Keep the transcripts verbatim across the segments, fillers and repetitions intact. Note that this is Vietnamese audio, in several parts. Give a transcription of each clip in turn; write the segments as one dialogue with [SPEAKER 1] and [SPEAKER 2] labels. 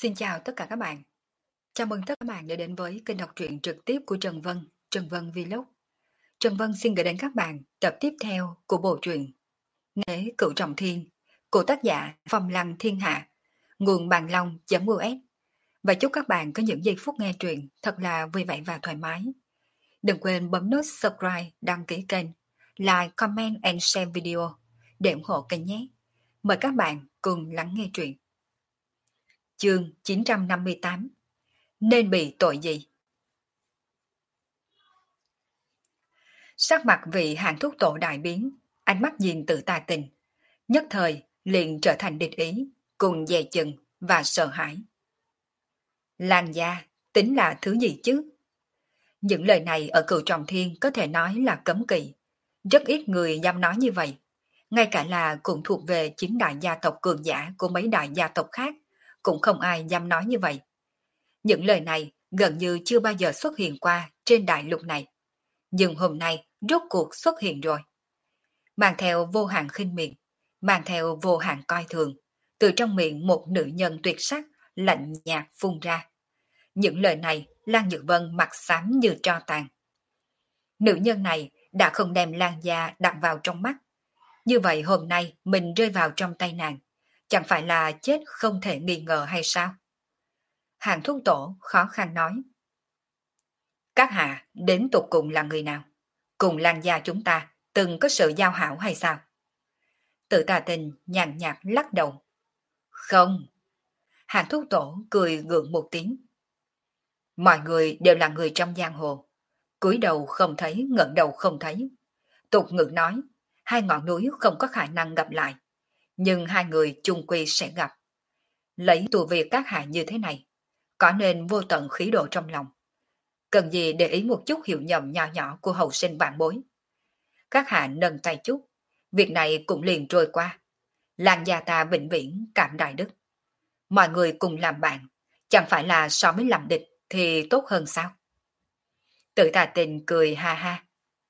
[SPEAKER 1] Xin chào tất cả các bạn. Chào mừng tất cả các bạn đã đến với kênh đọc truyện trực tiếp của Trần Vân, Trần Vân Vlog. Trần Vân xin gửi đến các bạn tập tiếp theo của bộ truyện Nghế Cửu Trọng Thiên của tác giả Phong Lăng Thiên Hạ, nguồn bàn long.us. Và chúc các bạn có những giây phút nghe truyện thật là vui vẻ và thoải mái. Đừng quên bấm nút subscribe, đăng ký kênh, like, comment and share video để ủng hộ kênh nhé. Mời các bạn cùng lắng nghe truyện. Chương chín trăm năm mươi tám. Nên bị tội gì? Sắc mặt vị hàng thuốc tổ đại biến, ánh mắt nhìn tự tà tình, nhất thời liền trở thành địch ý, cùng dè chừng và sợ hãi. Lan gia tính là thứ gì chứ? Những lời này ở Cửu Trọng Thiên có thể nói là cấm kỵ, rất ít người dám nói như vậy. Ngay cả là cũng thuộc về chính đại gia tộc cường giả của mấy đại gia tộc khác, cũng không ai dám nói như vậy. Những lời này gần như chưa bao giờ xuất hiện qua trên đại lục này. Nhưng hôm nay rốt cuộc xuất hiện rồi. Mang theo vô hạn khinh miệt, mang theo vô hạn coi thường, từ trong miệng một nữ nhân tuyệt sắc lạnh nhạt phun ra. Những lời này Lan Nhược Vân mặt xám như tro tàn. Nữ nhân này đã không đem Lan gia đặt vào trong mắt. Như vậy hôm nay mình rơi vào trong tay nàng, chẳng phải là chết không thể nghi ngờ hay sao? Hàng thuốc tổ khó khăn nói. Các hạ đến tục cùng là người nào? Cùng Lan gia chúng ta từng có sự giao hảo hay sao? Tự tà tình nhàn nhạt lắc đầu. Không. Hàng thuốc tổ cười gượng một tiếng. Mọi người đều là người trong giang hồ. Cúi đầu không thấy, ngẩng đầu không thấy. Tục ngữ nói, hai ngọn núi không có khả năng gặp lại. Nhưng hai người chung quy sẽ gặp. Lấy tù việc các hạ như thế này, có nên vô tận khí độ trong lòng. Cần gì để ý một chút hiểu nhầm nhỏ nhỏ của hậu sinh vạn bối. Các hạ nâng tay chút, việc này cũng liền trôi qua. Lan gia ta vĩnh viễn cảm đại đức. Mọi người cùng làm bạn, chẳng phải là so với làm địch thì tốt hơn sao? Tự tà tình cười ha ha.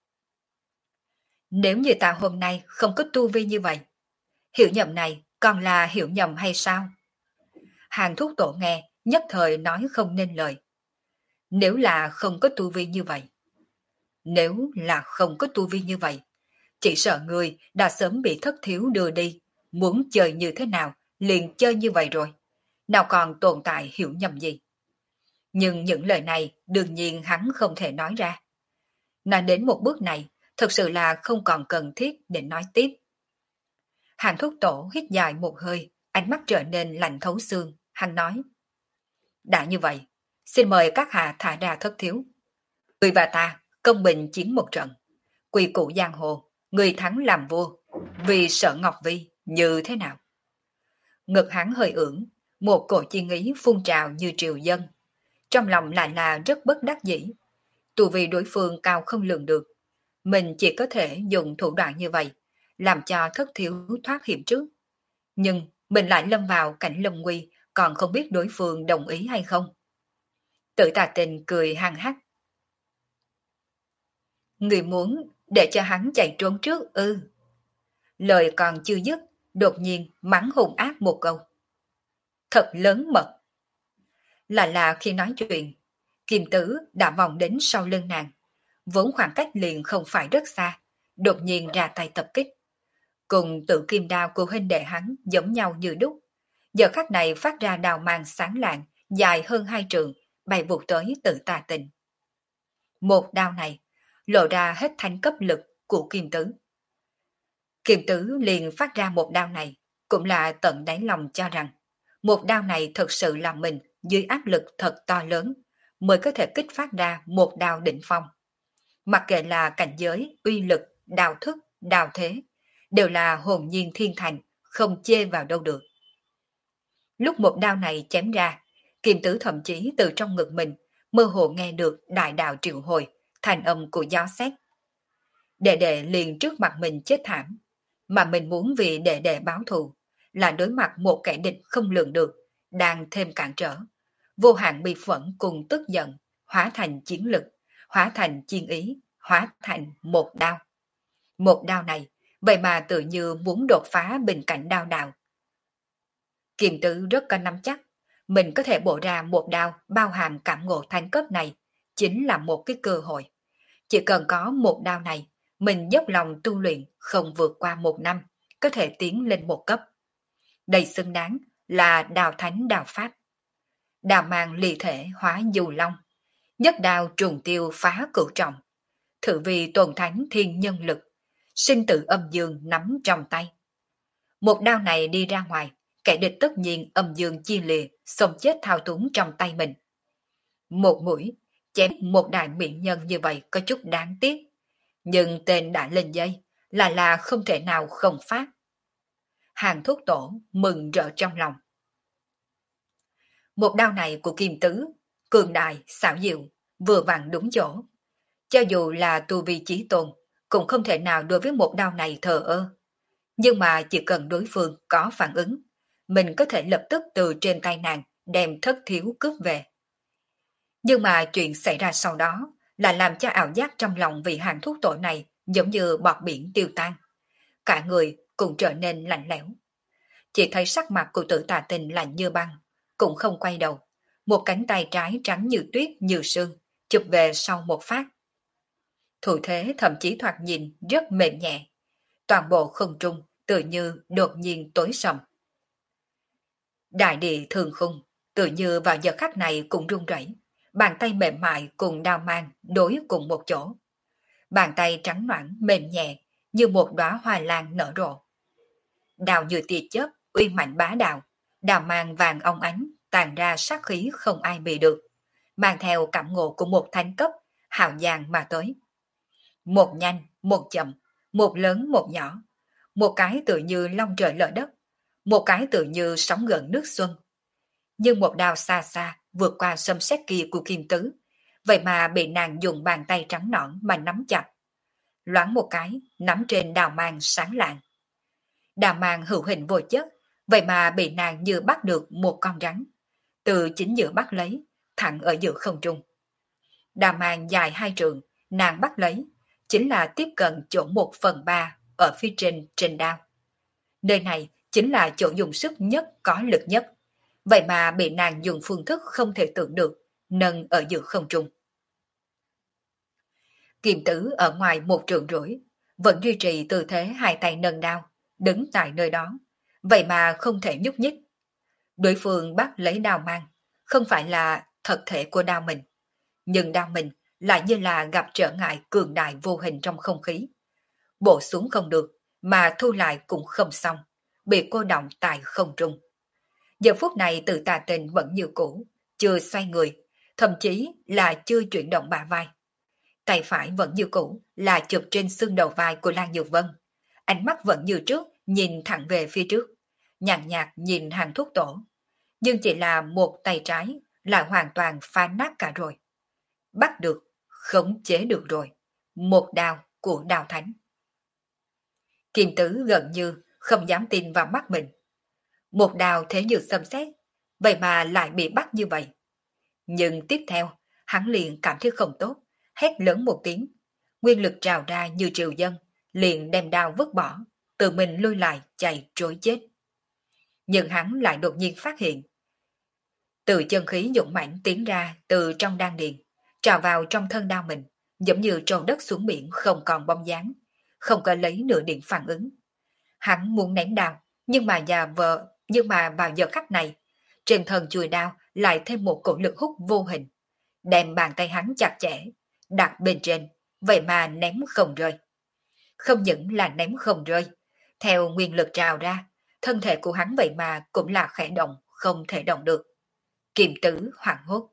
[SPEAKER 1] Nếu như ta hôm nay không có tu vi như vậy, hiểu nhầm này còn là hiểu nhầm hay sao? Hàng thuốc tổ nghe, nhất thời nói không nên lời. Nếu là không có tu vi như vậy, nếu là không có tu vi như vậy, chỉ sợ người đã sớm bị thất thiếu đưa đi, muốn chơi như thế nào, liền chơi như vậy rồi. Nào còn tồn tại hiểu nhầm gì. Nhưng những lời này đương nhiên hắn không thể nói ra. Nói đến một bước này, thật sự là không còn cần thiết để nói tiếp. Hàng thuốc tổ hít dài một hơi, ánh mắt trở nên lạnh thấu xương, hắn nói. Đã như vậy, xin mời các hạ thả ra thất thiếu. Người và ta công bình chiến một trận. Quy củ giang hồ, người thắng làm vua, vì sợ Ngọc Vi như thế nào? Ngực hắn hơi ưỡn, một cổ chi ý phun trào như triều dân. Trong lòng lại là rất bất đắc dĩ. Tù vì đối phương cao không lường được. Mình chỉ có thể dùng thủ đoạn như vậy, làm cho thất thiếu thoát hiểm trước. Nhưng mình lại lâm vào cảnh lâm nguy, còn không biết đối phương đồng ý hay không. Tự tà tình cười hăng hắc. Người muốn để cho hắn chạy trốn trước ư? Lời còn chưa dứt, đột nhiên mắng hùng ác một câu. Thật lớn mật. Là là khi nói chuyện, Kim Tử đã vòng đến sau lưng nàng, vốn khoảng cách liền không phải rất xa, đột nhiên ra tay tập kích. Cùng tự kim đao của huynh đệ hắn giống nhau như đúc. Giờ khắc này phát ra đào mang sáng lạng, dài hơn hai trượng, bay vụt tới tự tà tình. Một đao này, lộ ra hết thanh cấp lực của Kim Tứ. Kim Tứ liền phát ra một đao này, cũng là tận đáy lòng cho rằng, một đao này thật sự là mình dưới áp lực thật to lớn, mới có thể kích phát ra một đao đỉnh phong. Mặc kệ là cảnh giới, uy lực, đao thức, đao thế, đều là hồn nhiên thiên thành, không chê vào đâu được. Lúc một đao này chém ra, Kim Tứ thậm chí từ trong ngực mình mơ hồ nghe được đại đạo triệu hồi, thành âm của gió xét. Đệ đệ liền trước mặt mình chết thảm, mà mình muốn vì đệ đệ báo thù, là đối mặt một kẻ địch không lường được, đang thêm cản trở. Vô hạn bi phẫn cùng tức giận, hóa thành chiến lực, hóa thành chiên ý, hóa thành một đao. Một đao này, vậy mà tự như muốn đột phá bình cảnh đao đạo. Kiềm tử rất có nắm chắc, mình có thể bổ ra một đao bao hàm cảm ngộ thánh cấp này, chính là một cái cơ hội. Chỉ cần có một đao này, mình dốc lòng tu luyện không vượt qua một năm, có thể tiến lên một cấp. Đây xứng đáng là đào thánh đào pháp. Đào mang ly thể hóa dù long, nhất đao trùng tiêu phá cửu trọng, thử vì tuần thánh thiên nhân lực, sinh tử âm dương nắm trong tay. Một đao này đi ra ngoài, kẻ địch tất nhiên âm dương chia lìa, sống chết thao túng trong tay mình. Một mũi, chém một đại mỹ nhân như vậy có chút đáng tiếc, nhưng tên đã lên dây, là là không thể nào không phát. Hàng Thúc Tổ mừng rỡ trong lòng. Một đao này của Kim Tứ, cường đại, xảo diệu, vừa vặn đúng chỗ. Cho dù là tu vi chí tôn, cũng không thể nào đối với một đao này thờ ơ. Nhưng mà chỉ cần đối phương có phản ứng, mình có thể lập tức từ trên tay nàng đem thất thiếu cướp về. Nhưng mà chuyện xảy ra sau đó là làm cho ảo giác trong lòng vị Hàng Thúc Tổ này giống như bọt biển tiêu tan. Cả người cũng trở nên lạnh lẽo. Chỉ thấy sắc mặt của Tử Tà Tình lạnh như băng, cũng không quay đầu. Một cánh tay trái trắng như tuyết như sương, chụp về sau một phát. Thủ thế thậm chí thoạt nhìn rất mềm nhẹ. Toàn bộ không trung tự như đột nhiên tối sầm. Đại địa thường khung, tự như vào giờ khắc này cũng run rẩy. Bàn tay mềm mại cùng đao mang đối cùng một chỗ. Bàn tay trắng nõn mềm nhẹ như một đóa hoa lan nở rộ. Đào như tia chớp, uy mạnh bá đạo, đào mang vàng óng ánh, tàn ra sát khí không ai bị được, mang theo cảm ngộ của một thánh cấp, hào giang mà tới. Một nhanh, một chậm, một lớn một nhỏ, một cái tự như long trời lở đất, một cái tự như sóng gần nước xuân. Nhưng một đao xa xa vượt qua xâm xét kia của Kim Tứ, vậy mà bị nàng dùng bàn tay trắng nõn mà nắm chặt. Loáng một cái, nắm trên đào mang sáng lạng. Đào mang hữu hình vô chất, vậy mà bị nàng như bắt được một con rắn. Từ chính giữa bắt lấy, thẳng ở giữa không trung. Đào mang dài hai trượng, nàng bắt lấy, chính là tiếp cận chỗ một phần ba ở phía trên trên đao. Nơi này chính là chỗ dùng sức nhất có lực nhất, vậy mà bị nàng dùng phương thức không thể tưởng được, nâng ở giữa không trung. Kiềm Tử ở ngoài một trượng rưỡi, vẫn duy trì tư thế hai tay nâng đao, đứng tại nơi đó, vậy mà không thể nhúc nhích. Đối phương bắt lấy đao mang, không phải là thật thể của đao mình, nhưng đao mình lại như là gặp trở ngại cường đại vô hình trong không khí. Bổ xuống không được, mà thu lại cũng không xong, bị cô động tại không trung. Giờ phút này Từ Tà Tình vẫn như cũ, chưa xoay người, thậm chí là chưa chuyển động bả vai. Tay phải vẫn như cũ là chụp trên xương đầu vai của Lan Nhược Vân. Ánh mắt vẫn như trước, nhìn thẳng về phía trước, nhàn nhạt nhìn Hàng Thúc Tổ. Nhưng chỉ là một tay trái là hoàn toàn phá nát cả rồi. Bắt được, khống chế được rồi. Một đao của đao thánh. Kim Tứ gần như không dám tin vào mắt mình. Một đao thế như xâm xét, vậy mà lại bị bắt như vậy. Nhưng tiếp theo, hắn liền cảm thấy không tốt, hét lớn một tiếng. Nguyên lực trào ra như triều dân, liền đem đao vứt bỏ, tự mình lui lại chạy trối chết. Nhưng hắn lại đột nhiên phát hiện. Từ chân khí dũng mãnh tiến ra từ trong đan điền, trào vào trong thân đao mình, giống như trồn đất xuống biển không còn bóng dáng, không có lấy nửa điểm phản ứng. Hắn muốn ném đao, nhưng mà già vợ, nhưng mà vào giờ khắc này, trên thân chùi đao lại thêm một cổ lực hút vô hình, đem bàn tay hắn chặt chẽ, đặt bên trên, vậy mà ném không rơi. Không những là ném không rơi, theo nguyên lực trào ra, thân thể của hắn vậy mà cũng là khẽ động, không thể động được. Kiềm Tử hoảng hốt.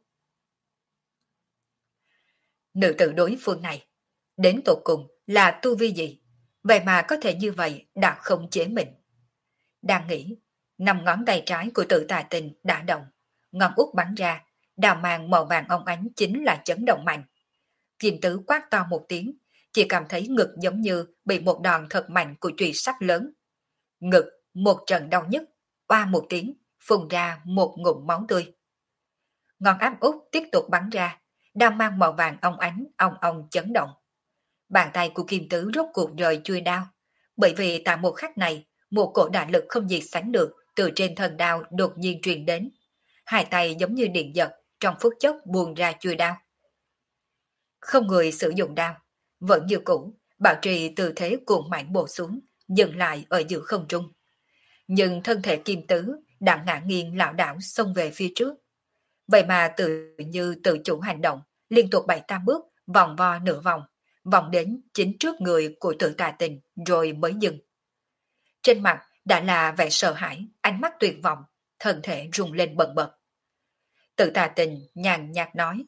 [SPEAKER 1] Nữ tử đối phương này, đến tột cùng là tu vi gì, vậy mà có thể như vậy đã không chế mình. Đang nghĩ, năm ngón tay trái của Tử Tà Tình đã động, ngón út bắn ra, đào mang màu vàng óng ánh chính là chấn động mạnh. Kiềm Tử quát to một tiếng, chỉ cảm thấy ngực giống như bị một đòn thật mạnh của chùy sắt lớn. Ngực một trận đau nhức, oa một tiếng, phun ra một ngụm máu tươi. Ngón áp út tiếp tục bắn ra, đao mang màu vàng óng ánh, ong ong chấn động. Bàn tay của Kim Tứ rốt cuộc rời chui đao, bởi vì tại một khắc này, một cổ đại lực không gì sánh được từ trên thân đao đột nhiên truyền đến. hai tay giống như điện giật, trong phút chốc buông ra chuôi đao. Không người sử dụng đao, vẫn như cũ, bảo trì tư thế cuộn mạnh bổ xuống, dừng lại ở giữa không trung. Nhưng thân thể kim tứ đã ngã nghiêng lảo đảo xông về phía trước. Vậy mà tự như tự chủ hành động, liên tục bảy tám bước, vòng vo nửa vòng, vòng đến chính trước người của Tử Tà Tình rồi mới dừng. Trên mặt đã là vẻ sợ hãi, ánh mắt tuyệt vọng, thân thể rung lên bần bật. Tử Tà Tình nhàn nhạt nói: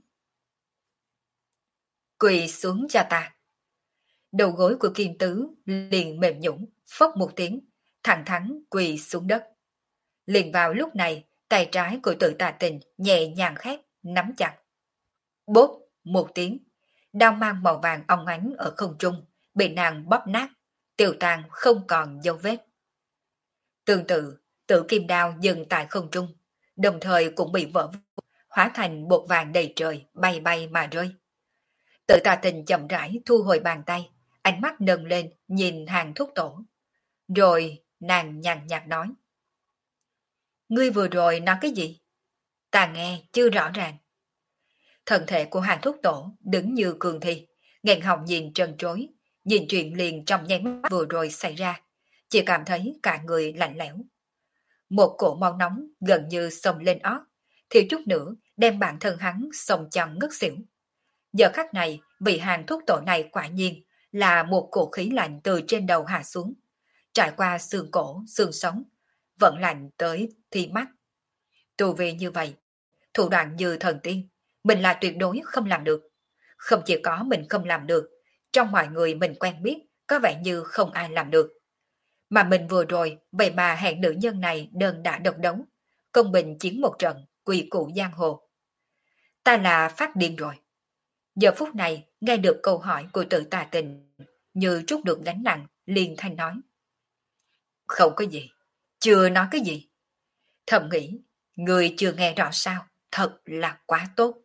[SPEAKER 1] quỳ xuống cho ta. Đầu gối của Kim Tứ liền mềm nhũn, phốc một tiếng, thẳng thắn quỳ xuống đất. Liền vào lúc này, tay trái của Tử Tà Tình nhẹ nhàng khép, nắm chặt. Bốp một tiếng, đao mang màu vàng óng ánh ở không trung, bị nàng bóp nát, tiêu tan không còn dấu vết. Tương tự, Tử Kim đao dừng tại không trung, đồng thời cũng bị vỡ vụn, hóa thành bột vàng đầy trời, bay bay mà rơi. Tử Tà Tình chậm rãi thu hồi bàn tay, ánh mắt nâng lên nhìn Hàng Thúc Tổ. Rồi nàng nhàn nhạt nói: ngươi vừa rồi nói cái gì? Ta nghe chưa rõ ràng. Thân thể của Hàng Thúc Tổ đứng như cường thi, nghẹn họng nhìn trần trối, nhìn chuyện liền trong nháy mắt vừa rồi xảy ra, chỉ cảm thấy cả người lạnh lẽo. Một cổ máu nóng gần như xông lên ót, thiếu chút nữa đem bản thân hắn xông chồng ngất xỉu. Giờ khắc này, vị Hàng Thúc Tổ này quả nhiên là một cổ khí lạnh từ trên đầu hạ xuống, trải qua xương cổ, xương sống, vẫn lạnh tới thi mắt. Tu vi như vậy, thủ đoạn như thần tiên, mình là tuyệt đối không làm được. Không chỉ có mình không làm được, trong mọi người mình quen biết, có vẻ như không ai làm được. Mà mình vừa rồi, vậy mà hẹn nữ nhân này đơn đã độc đấu, công bình chiến một trận, quỳ cụ giang hồ. Ta là phát điên rồi. Giờ phút này, nghe được câu hỏi của Tử Tà Tình, như trút được gánh nặng, liền thanh nói: không có gì, chưa nói cái gì. Thầm nghĩ, người chưa nghe rõ sao, thật là quá tốt.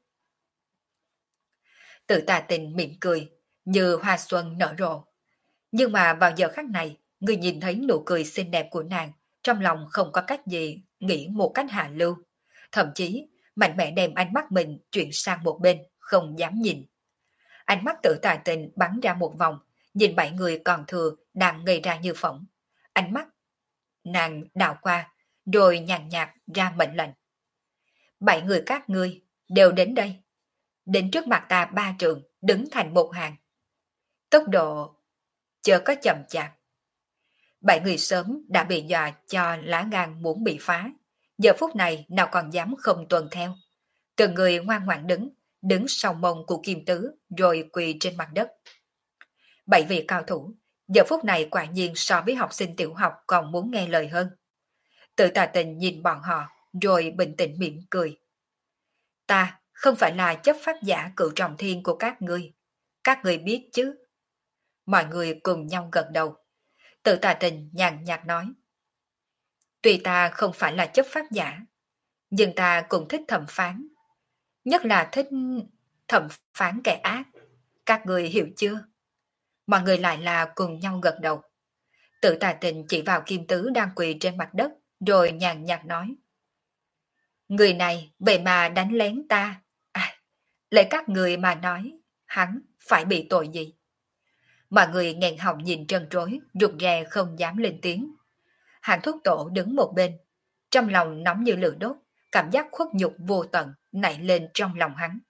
[SPEAKER 1] Tử Tà Tình mỉm cười, như hoa xuân nở rộ. Nhưng mà vào giờ khắc này, người nhìn thấy nụ cười xinh đẹp của nàng, trong lòng không có cách gì nghĩ một cách hạ lưu. Thậm chí, mạnh mẽ đem ánh mắt mình chuyển sang một bên, không dám nhìn. Ánh mắt Tử Tà Tình bắn ra một vòng, nhìn bảy người còn thừa đang ngây ra như phỏng. Ánh mắt nàng đảo qua, rồi nhàn nhạt ra mệnh lệnh: bảy người các ngươi đều đến đây, đến trước mặt ta ba trường, đứng thành một hàng. Tốc độ chớ có chậm chạp. Bảy người sớm đã bị dọa cho lá gan muốn bị phá, giờ phút này nào còn dám không tuân theo. Từng người ngoan ngoãn đứng, đứng sau mông của Kim Tứ, rồi quỳ trên mặt đất. Bảy vị cao thủ, giờ phút này quả nhiên so với học sinh tiểu học còn muốn nghe lời hơn. Tử Tà Tình nhìn bọn họ, rồi bình tĩnh mỉm cười. Ta không phải là chấp pháp giả cựu trọng thiên của các ngươi, các ngươi biết chứ. Mọi người cùng nhau gật đầu. Tử Tà Tình nhàn nhạt nói: tuy ta không phải là chấp pháp giả, nhưng ta cũng thích thẩm phán. Nhất là thích thẩm phán kẻ ác. Các người hiểu chưa? Mọi người lại là cùng nhau gật đầu. Tử Tà Tình chỉ vào Kim Tứ đang quỳ trên mặt đất, rồi nhàn nhạt nói: người này vậy mà đánh lén ta. À, lấy các người mà nói, hắn phải bị tội gì? Mọi người nghẹn họng nhìn trân trối, rụt rè không dám lên tiếng. Hàng Thúc Tổ đứng một bên, trong lòng nóng như lửa đốt, cảm giác khuất nhục vô tận nảy lên trong lòng hắn.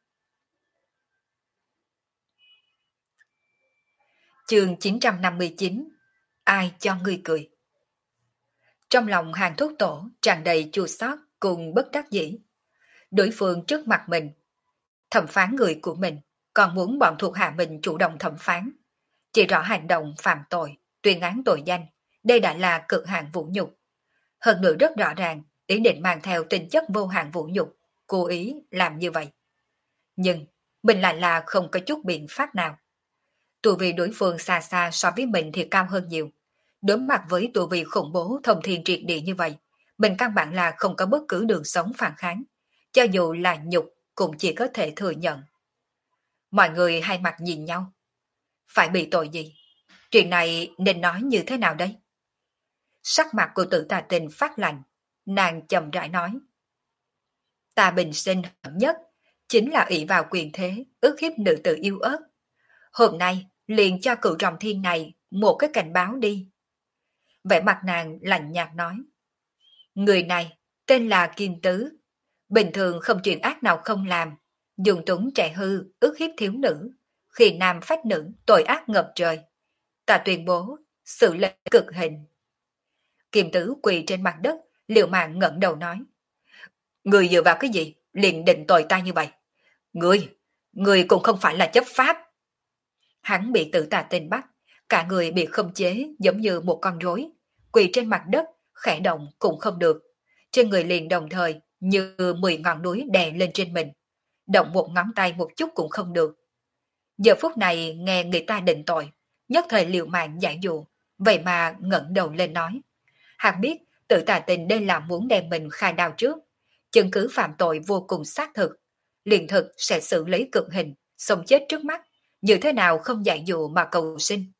[SPEAKER 1] Chương chín trăm năm mươi chín: ai cho ngươi cười? Trong lòng Hàng Thúc Tổ tràn đầy chua xót cùng bất đắc dĩ. Đối phương trước mặt mình, thẩm phán người của mình, còn muốn bọn thuộc hạ mình chủ động thẩm phán. Chỉ rõ hành động phạm tội, tuyên án tội danh, đây đã là cực hạn vũ nhục. Hơn nữa rất rõ ràng, ý định mang theo tính chất vô hạn vũ nhục, cố ý làm như vậy. Nhưng, mình lại là không có chút biện pháp nào. Tu vi đối phương xa xa so với mình thì cao hơn nhiều. Đối mặt với tu vi khủng bố thông thiên triệt địa như vậy, mình căn bản là không có bất cứ đường sống phản kháng. Cho dù là nhục, cũng chỉ có thể thừa nhận. Mọi người hai mặt nhìn nhau. Phải bị tội gì? Chuyện này nên nói như thế nào đây? Sắc mặt của Tử Tà Tình phát lạnh, nàng chậm rãi nói: Ta bình sinh hận nhất chính là ỷ vào quyền thế, ức hiếp nữ tử yêu ớt. Hôm nay liền cho cựu trọng thiên này một cái cảnh báo đi. Vẻ mặt nàng lạnh nhạt nói. Người này tên là Kim Tứ, bình thường không chuyện ác nào không làm, dùng túng trẻ hư, ức hiếp thiếu nữ, khi nam phách nữ, tội ác ngập trời. Ta tuyên bố, xử lệnh cực hình. Kim Tứ quỳ trên mặt đất, liều mạng ngẩng đầu nói. Người dựa vào cái gì, liền định tội ta như vậy? Người, người cũng không phải là chấp pháp. Hắn bị Tử Tà Tinh bắt, cả người bị khống chế giống như một con rối, quỳ trên mặt đất, khẽ động cũng không được. Trên người liền đồng thời như mười ngọn núi đè lên trên mình, động một ngón tay một chút cũng không được. Giờ phút này nghe người ta định tội, nhất thời liều mạng giải dụ, vậy mà ngẩng đầu lên nói. Hắn biết Tử Tà Tinh đây là muốn đem mình khai đao trước, chứng cứ phạm tội vô cùng xác thực, liền thực sẽ xử lý cực hình, sống chết trước mắt, như thế nào không giải dụ mà cầu sinh.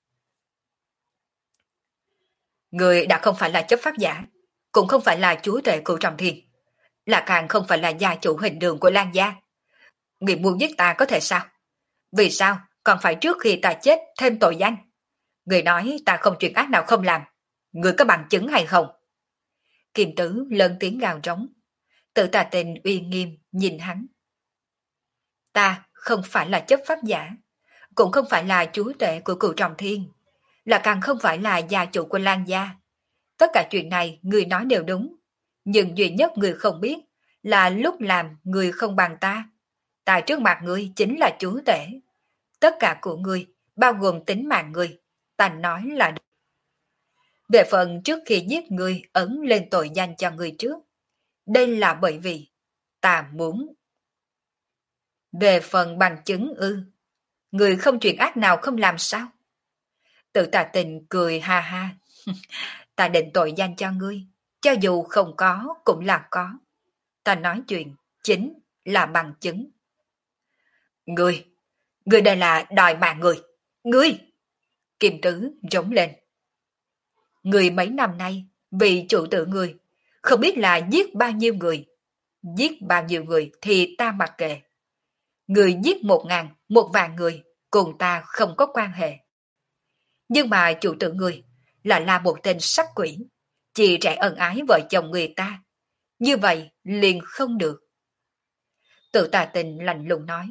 [SPEAKER 1] Người đã không phải là chấp pháp giả, cũng không phải là chúa tể cửu trọng thiên, là càng không phải là gia chủ hình đường của Lan gia. Người muốn giết ta có thể sao? Vì sao còn phải trước khi ta chết thêm tội danh? Người nói ta không chuyện ác nào không làm, người có bằng chứng hay không? Kim Tứ lớn tiếng gào trống. Tử Tà Tinh uy nghiêm nhìn hắn. Ta không phải là chấp pháp giả, cũng không phải là chúa tể của cửu trọng thiên, là càng không phải là gia chủ của Lan gia. Tất cả chuyện này người nói đều đúng, nhưng duy nhất người không biết là lúc làm người không bằng ta. Tại trước mặt người chính là chúa tể. Tất cả của người, bao gồm tính mạng người, ta nói là được. Về phần trước khi giết người ấn lên tội danh cho người trước, đây là bởi vì ta muốn. Về phần bằng chứng ư, người không chuyện ác nào không làm sao? Tự Tà Tình cười ha ha. Ta định tội danh cho ngươi, cho dù không có cũng là có. Ta nói chuyện chính là bằng chứng. Ngươi, ngươi đây là đòi mạng người. Ngươi! Kim Tứ rống lên. Ngươi mấy năm nay vì chủ tử ngươi, không biết là giết bao nhiêu người. Giết bao nhiêu người thì ta mặc kệ. Ngươi giết một ngàn, một vạn người, cùng ta không có quan hệ. Nhưng mà chủ tử ngươi là là một tên sắc quỷ, chỉ trẻ ân ái vợ chồng người ta. Như vậy liền không được. Tự Tà Tình lạnh lùng nói.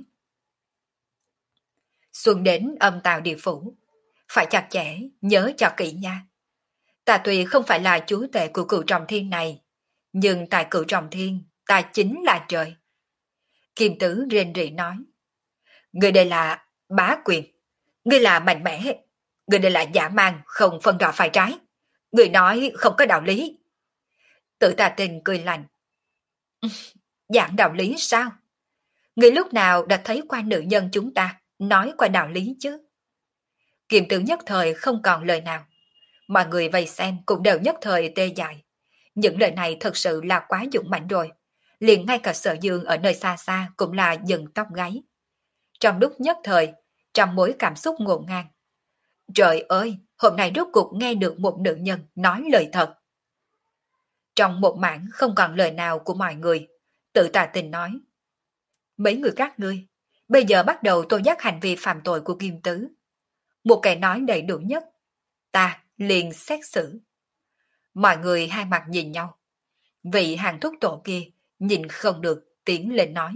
[SPEAKER 1] Xuân đến âm tào địa phủ, phải chặt chẽ, nhớ cho kỹ nha. Ta tuy không phải là chúa tể của cửu trọng thiên này, nhưng tại cửu trọng thiên, ta chính là trời. Kim Tứ rên rỉ nói. Người đây là bá quyền, người là mạnh mẽ, người đây là giả mang, không phân rõ phải trái. Người nói không có đạo lý. Tự Tà Tình cười lạnh. Giảng đạo lý sao? Người lúc nào đã thấy qua nữ nhân chúng ta nói qua đạo lý chứ? Kiềm Tử nhất thời không còn lời nào. Mọi người vây xem cũng đều nhất thời tê dại. Những lời này thật sự là quá dũng mãnh rồi. Liền ngay cả Sở Dương ở nơi xa xa cũng là dừng tóc gáy. Trong lúc nhất thời, trong mối cảm xúc ngổn ngang. Trời ơi, hôm nay rốt cuộc nghe được một nữ nhân nói lời thật. Trong một mảng không còn lời nào của mọi người, Tự Tà Tình nói. Mấy người các ngươi, bây giờ bắt đầu tô giác hành vi phạm tội của Kim Tứ. Một kẻ nói đầy đủ nhất, ta liền xét xử. Mọi người hai mặt nhìn nhau. Vị hàng thuốc tổ kia nhìn không được tiến lên nói.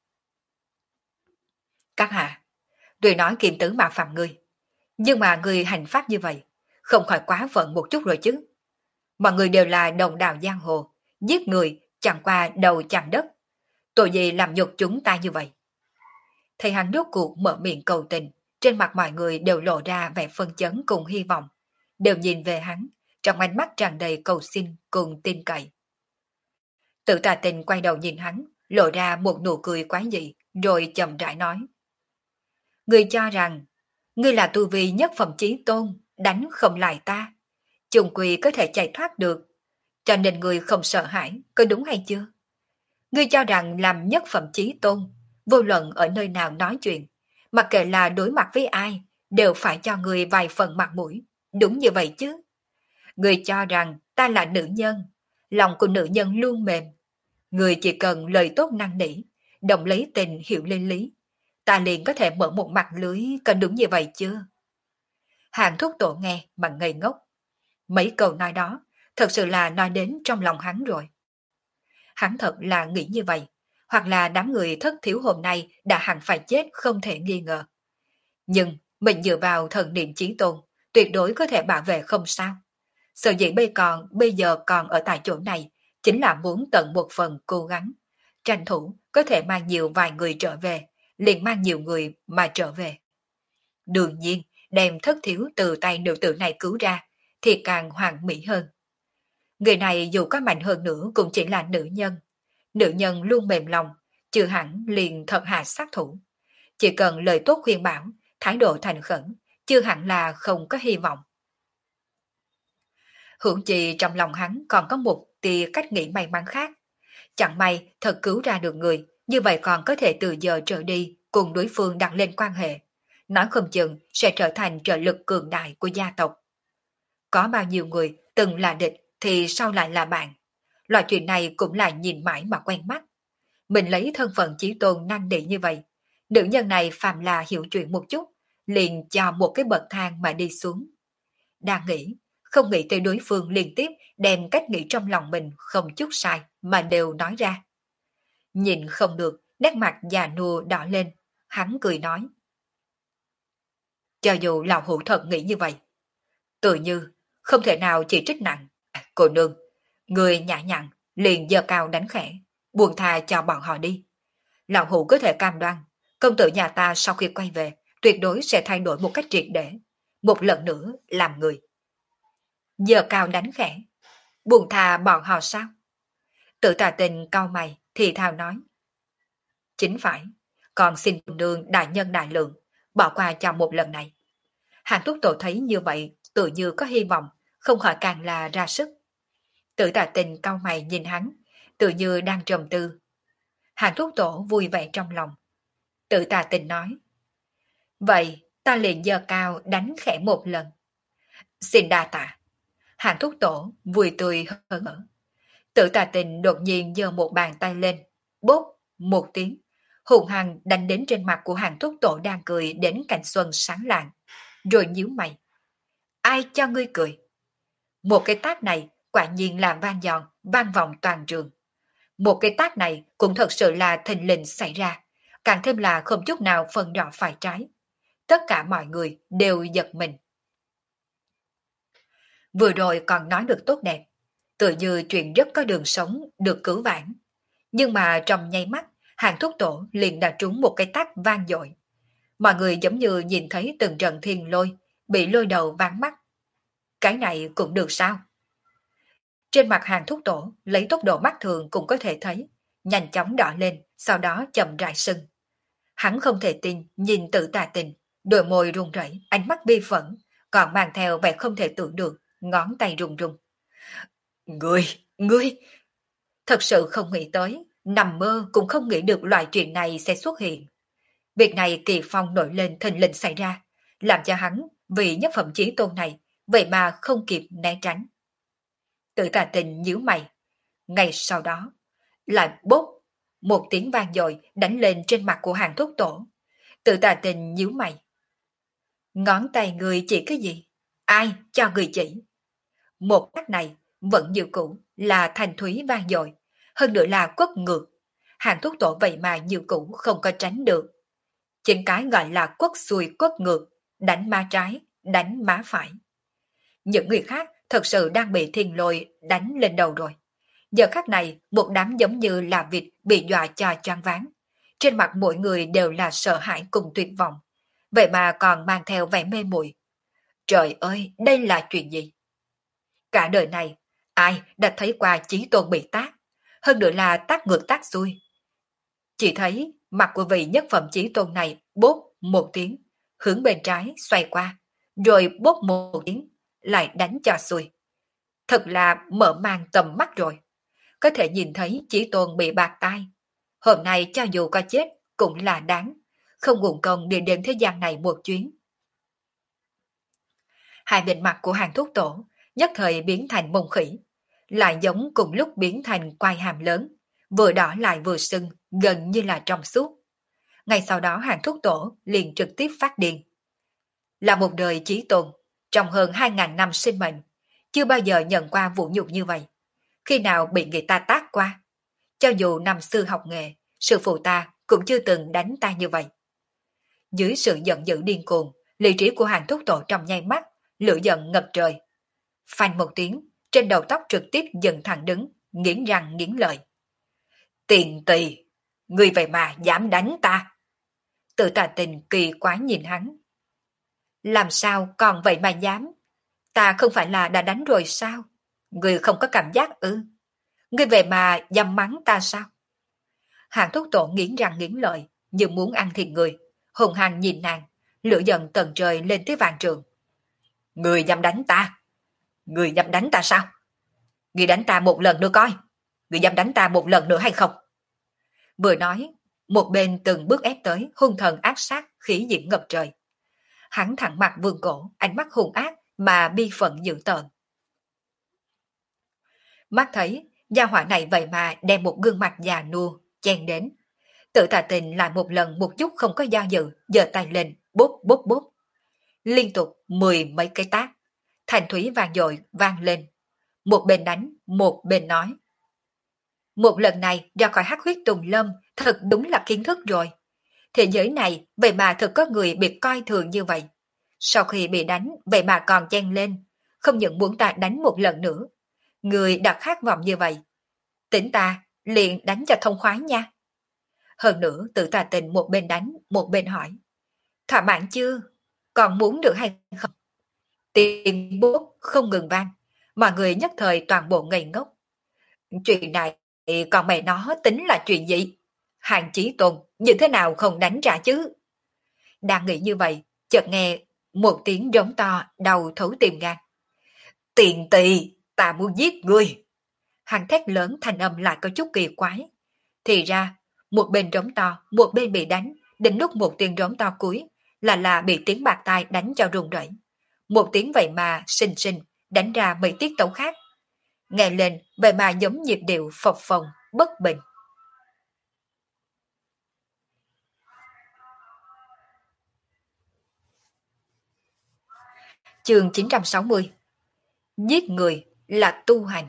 [SPEAKER 1] Các hạ, tôi nói Kim Tứ mạo phạm ngươi, nhưng mà ngươi hành pháp như vậy, không khỏi quá phận một chút rồi chứ. Mọi người đều là đồng đạo giang hồ, giết người chẳng qua đầu chẳng đất. Tội gì làm nhục chúng ta như vậy? Thầy hắn rốt cuộc mở miệng cầu tình, trên mặt mọi người đều lộ ra vẻ phân chấn cùng hy vọng, đều nhìn về hắn, trong ánh mắt tràn đầy cầu xin cùng tin cậy. Tự Tà Tình quay đầu nhìn hắn, lộ ra một nụ cười quái dị, rồi chậm rãi nói. Ngươi cho rằng, ngươi là tu vi nhất phẩm chí tôn, đánh không lại ta, chung quy có thể chạy thoát được, cho nên ngươi không sợ hãi, có đúng hay chưa? Ngươi cho rằng làm nhất phẩm chí tôn, vô luận ở nơi nào nói chuyện, mặc kệ là đối mặt với ai, đều phải cho ngươi vài phần mặt mũi, đúng như vậy chứ? Ngươi cho rằng ta là nữ nhân, lòng của nữ nhân luôn mềm. Người chỉ cần lời tốt năng nỉ, đồng lấy tình hiểu lên lý, ta liền có thể mở một mặt lưới cần đúng như vậy chưa? Hàng thúc tổ nghe mà ngây ngốc. Mấy câu nói đó, thật sự là nói đến trong lòng hắn rồi. Hắn thật là nghĩ như vậy, hoặc là đám người thất thiếu hôm nay đã hẳn phải chết không thể nghi ngờ. Nhưng mình dựa vào thần niệm chí tôn, tuyệt đối có thể bảo vệ không sao. Sở dĩ bây còn bây giờ còn ở tại chỗ này, chính là muốn tận một phần cố gắng, tranh thủ có thể mang nhiều vài người trở về, liền mang nhiều người mà trở về. Đương nhiên, đem thất thiếu từ tay nữ tử này cứu ra, thì càng hoàn mỹ hơn. Người này dù có mạnh hơn nữa cũng chỉ là nữ nhân. Nữ nhân luôn mềm lòng, chưa hẳn liền thật hạ sát thủ. Chỉ cần lời tốt khuyên bảo, thái độ thành khẩn, chưa hẳn là không có hy vọng. Hưởng chi trong lòng hắn còn có một tia cách nghĩ may mắn khác. Chẳng may thật cứu ra được người, như vậy còn có thể từ giờ trở đi cùng đối phương đặt lên quan hệ. Nói không chừng sẽ trở thành trợ lực cường đại của gia tộc. Có bao nhiêu người từng là địch thì sau lại là bạn. Loại chuyện này cũng là nhìn mãi mà quen mắt. Mình lấy thân phận chí tôn năng nỉ như vậy. Nữ nhân này phàm là hiểu chuyện một chút, liền cho một cái bậc thang mà đi xuống. Đang nghĩ, không nghĩ tới đối phương liên tiếp đem cách nghĩ trong lòng mình không chút sai mà đều nói ra. Nhìn không được, nét mặt già nua đỏ lên, hắn cười nói. Cho dù lão hữu thật nghĩ như vậy, tự như không thể nào chỉ trích nặng. Cô nương, người nhã nhặn, liền giơ cao đánh khẽ, buông tha cho bọn họ đi. Lão hữu có thể cam đoan, công tử nhà ta sau khi quay về, tuyệt đối sẽ thay đổi một cách triệt để, một lần nữa làm người. Giơ cao đánh khẽ, buông tha bọn họ sao? Tự tà tình cau mày, thì thào nói. Chính phải, còn xin cô nương đại nhân đại lượng, bỏ qua cho một lần này. Hàng Túc Tổ thấy như vậy, tự như có hy vọng, không khỏi càng là ra sức. Tự tà tình cau mày nhìn hắn, tự như đang trầm tư. Hàng Túc Tổ vui vẻ trong lòng. Tự tà tình nói. Vậy ta liền giơ cao đánh khẽ một lần. Xin đa tạ. Hàng Thúc Tổ vui tươi hớn hở. Tự tà tình đột nhiên giơ một bàn tay lên, bốp một tiếng, hùng hăng đánh đến trên mặt của Hàng Thúc Tổ đang cười đến cảnh xuân sáng lạng, rồi nhíu mày. Ai cho ngươi cười? Một cái tát này quả nhiên làm vang giòn, vang vọng toàn trường. Một cái tát này cũng thật sự là thình lình xảy ra, càng thêm là không chút nào phân rõ phải trái. Tất cả mọi người đều giật mình. Vừa rồi còn nói được tốt đẹp, tự như chuyện rất có đường sống, được cứu vãn. Nhưng mà trong nháy mắt, Hàng Thúc Tổ liền đã trúng một cái tát vang dội. Mọi người giống như nhìn thấy từng trận thiên lôi, bị lôi đầu ván mắt. Cái này cũng được sao? Trên mặt Hàng Thúc Tổ, lấy tốc độ mắt thường cũng có thể thấy, nhanh chóng đỏ lên, sau đó chậm rãi sưng. Hắn không thể tin, nhìn Tự Tà Tình, đôi môi run rẩy, ánh mắt bi phẫn, còn mang theo vẻ không thể tưởng được, ngón tay run run. Ngươi, ngươi, thật sự không nghĩ tới, nằm mơ cũng không nghĩ được loại chuyện này sẽ xuất hiện. Việc này kỳ phong nổi lên thình lình xảy ra, làm cho hắn vì nhất phẩm chí tôn này, vậy mà không kịp né tránh. Tự Tà Tình nhíu mày, ngay sau đó, lại bốp, một tiếng vang dội đánh lên trên mặt của Hàng Thúc Tổ. Tự Tà Tình nhíu mày. Ngón tay người chỉ cái gì? Ai cho người chỉ? Một cách này vẫn như cũ là thanh thúy vang dội, hơn nữa là quất ngược. Hàng Thúc Tổ vậy mà như cũ không có tránh được. Chính cái gọi là quất xuôi quất ngược, đánh má trái, đánh má phải. Những người khác thật sự đang bị thiên lôi đánh lên đầu rồi. Giờ khắc này, một đám giống như là vịt bị dọa cho choáng váng. Trên mặt mỗi người đều là sợ hãi cùng tuyệt vọng. Vậy mà còn mang theo vẻ mê muội. Trời ơi, đây là chuyện gì? Cả đời này, ai đã thấy qua chí tôn bị tác, hơn nữa là tác ngược tác xuôi. Chỉ thấy mặt của vị nhất phẩm chí tôn này bốp một tiếng, hướng bên trái xoay qua, rồi bốp một tiếng, lại đánh cho xuôi. Thật là mở mang tầm mắt rồi. Có thể nhìn thấy chí tôn bị bạc tai. Hôm nay cho dù có chết cũng là đáng, không nguồn công đi đến thế gian này một chuyến. Hai bên mặt của Hàng Thúc Tổ nhất thời biến thành mông khỉ, lại giống cùng lúc biến thành quai hàm lớn, vừa đỏ lại vừa sưng, gần như là trong suốt. Ngay sau đó Hàng Thúc Tổ liền trực tiếp phát điên. Là một đời chí tôn, trong hơn hai ngàn năm sinh mệnh, chưa bao giờ nhận qua vũ nhục như vậy. Khi nào bị người ta tát qua? Cho dù năm xưa học nghề, sư phụ ta cũng chưa từng đánh ta như vậy. Dưới sự giận dữ điên cuồng, lý trí của Hàng Thúc Tổ trong nháy mắt, lửa giận ngập trời. Phanh một tiếng, trên đầu tóc trực tiếp dựng thẳng đứng, nghiến răng nghiến lợi. Tiền tỳ, ngươi vậy mà dám đánh ta. Tự Tà Tình kỳ quái nhìn hắn. Làm sao còn vậy mà dám? Ta không phải là đã đánh rồi sao? Ngươi không có cảm giác ư? Ngươi về mà dám mắng ta sao? Hàng Thúc Tổ nghiến răng nghiến lợi, như muốn ăn thịt người. Hùng hăng nhìn nàng, lửa giận tận trời lên tới vạn trường. Ngươi dám đánh ta? Ngươi dám đánh ta sao? Ngươi đánh ta một lần nữa coi. Ngươi dám đánh ta một lần nữa hay không? Vừa nói, một bên từng bước ép tới, hung thần ác sát, khí diễm ngập trời. Hắn thẳng mặt vương cổ, ánh mắt hung ác mà bi phận dữ tợn. Mắt thấy, gia hỏa này vậy mà đem một gương mặt già nua, chen đến. Tự Tà Tình lại một lần một chút không có do dự, giơ tay lên, bốp bốp bốp. Liên tục mười mấy cái tát, thành thúy vang dội vang lên. Một bên đánh, một bên nói. Một lần này ra khỏi hắc huyết tùng lâm, thật đúng là kiến thức rồi. Thế giới này, vậy mà thật có người bị coi thường như vậy. Sau khi bị đánh, vậy mà còn chen lên, không những muốn ta đánh một lần nữa. Người đã khát vọng như vậy. Tỉnh ta, liền đánh cho thông khoái nha. Hơn nữa, Tự Tà Tình một bên đánh, một bên hỏi. Thỏa mãn chưa? Còn muốn được hay không? Tiếng bốp không ngừng vang, mọi người nhất thời toàn bộ ngây ngốc. Chuyện này, còn mẹ nó tính là chuyện gì? Hàng Chí Tôn, như thế nào không đánh trả chứ? Đang nghĩ như vậy, chợt nghe một tiếng rống to đầu thấu tim gan. Tiền tỳ, ta muốn giết ngươi. Hàng thét lớn thanh âm lại có chút kỳ quái. Thì ra, một bên rống to, một bên bị đánh, đến lúc một tiếng rống to cuối, là là bị tiếng bạc tai đánh cho rung rẩy. Một tiếng vậy mà xinh xinh đánh ra mấy tiết tấu khác. Nghe lên vậy mà giống nhịp điệu phập phồng, bất bình. Chương chín trăm sáu mươi. Giết người là tu hành.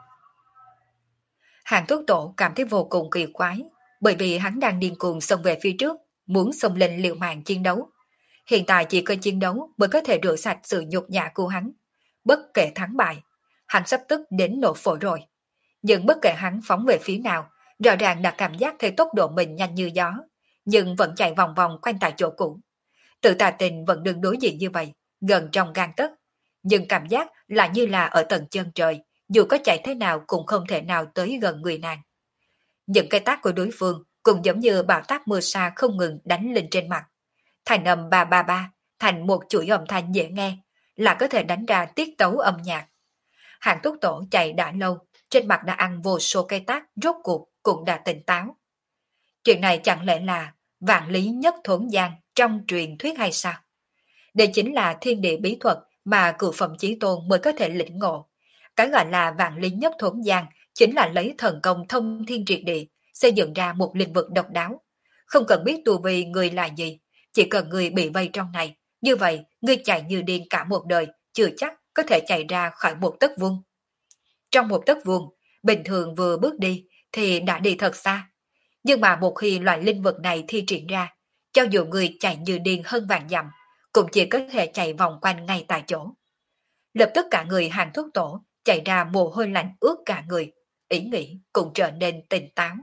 [SPEAKER 1] Hàng Thuốc Tổ cảm thấy vô cùng kỳ quái, bởi vì hắn đang điên cuồng xông về phía trước, muốn xông lên liều mạng chiến đấu. Hiện tại chỉ có chiến đấu mới có thể rửa sạch sự nhục nhã của hắn. Bất kể thắng bại, hắn sắp tức đến nổ phổi rồi. Nhưng bất kể hắn phóng về phía nào, rõ ràng đã cảm giác thấy tốc độ mình nhanh như gió, nhưng vẫn chạy vòng vòng quanh tại chỗ cũ. Tự Tà Tình vẫn đứng đối diện như vậy, gần trong gang tấc, nhưng cảm giác là như là ở tầng chân trời, dù có chạy thế nào cũng không thể nào tới gần người nàng. Những cái tác của đối phương cũng giống như bão táp mưa sa không ngừng đánh lên trên mặt. Thành âm ba ba ba, thành một chuỗi âm thanh dễ nghe, là có thể đánh ra tiết tấu âm nhạc. Hàng Túc Tổ chạy đã lâu, trên mặt đã ăn vô số cây tác, rốt cuộc cũng đã tỉnh táo. Chuyện này chẳng lẽ là vạn lý nhất thốn gian trong truyền thuyết hay sao? Đây chính là thiên địa bí thuật mà cửu phẩm chí tôn mới có thể lĩnh ngộ. Cái gọi là vạn lý nhất thốn gian chính là lấy thần công thông thiên triệt địa, xây dựng ra một lĩnh vực độc đáo. Không cần biết tu vi người là gì, chỉ cần người bị vây trong này, như vậy người chạy như điên cả một đời, chưa chắc có thể chạy ra khỏi một tấc vuông. Trong một tấc vuông, bình thường vừa bước đi thì đã đi thật xa. Nhưng mà một khi loại linh vật này thi triển ra, cho dù người chạy như điên hơn vạn dặm, cũng chỉ có thể chạy vòng quanh ngay tại chỗ. Lập tức cả người Hàng Thuốc Tổ chạy ra mồ hôi lạnh ướt cả người, ý nghĩ cũng trở nên tỉnh táo.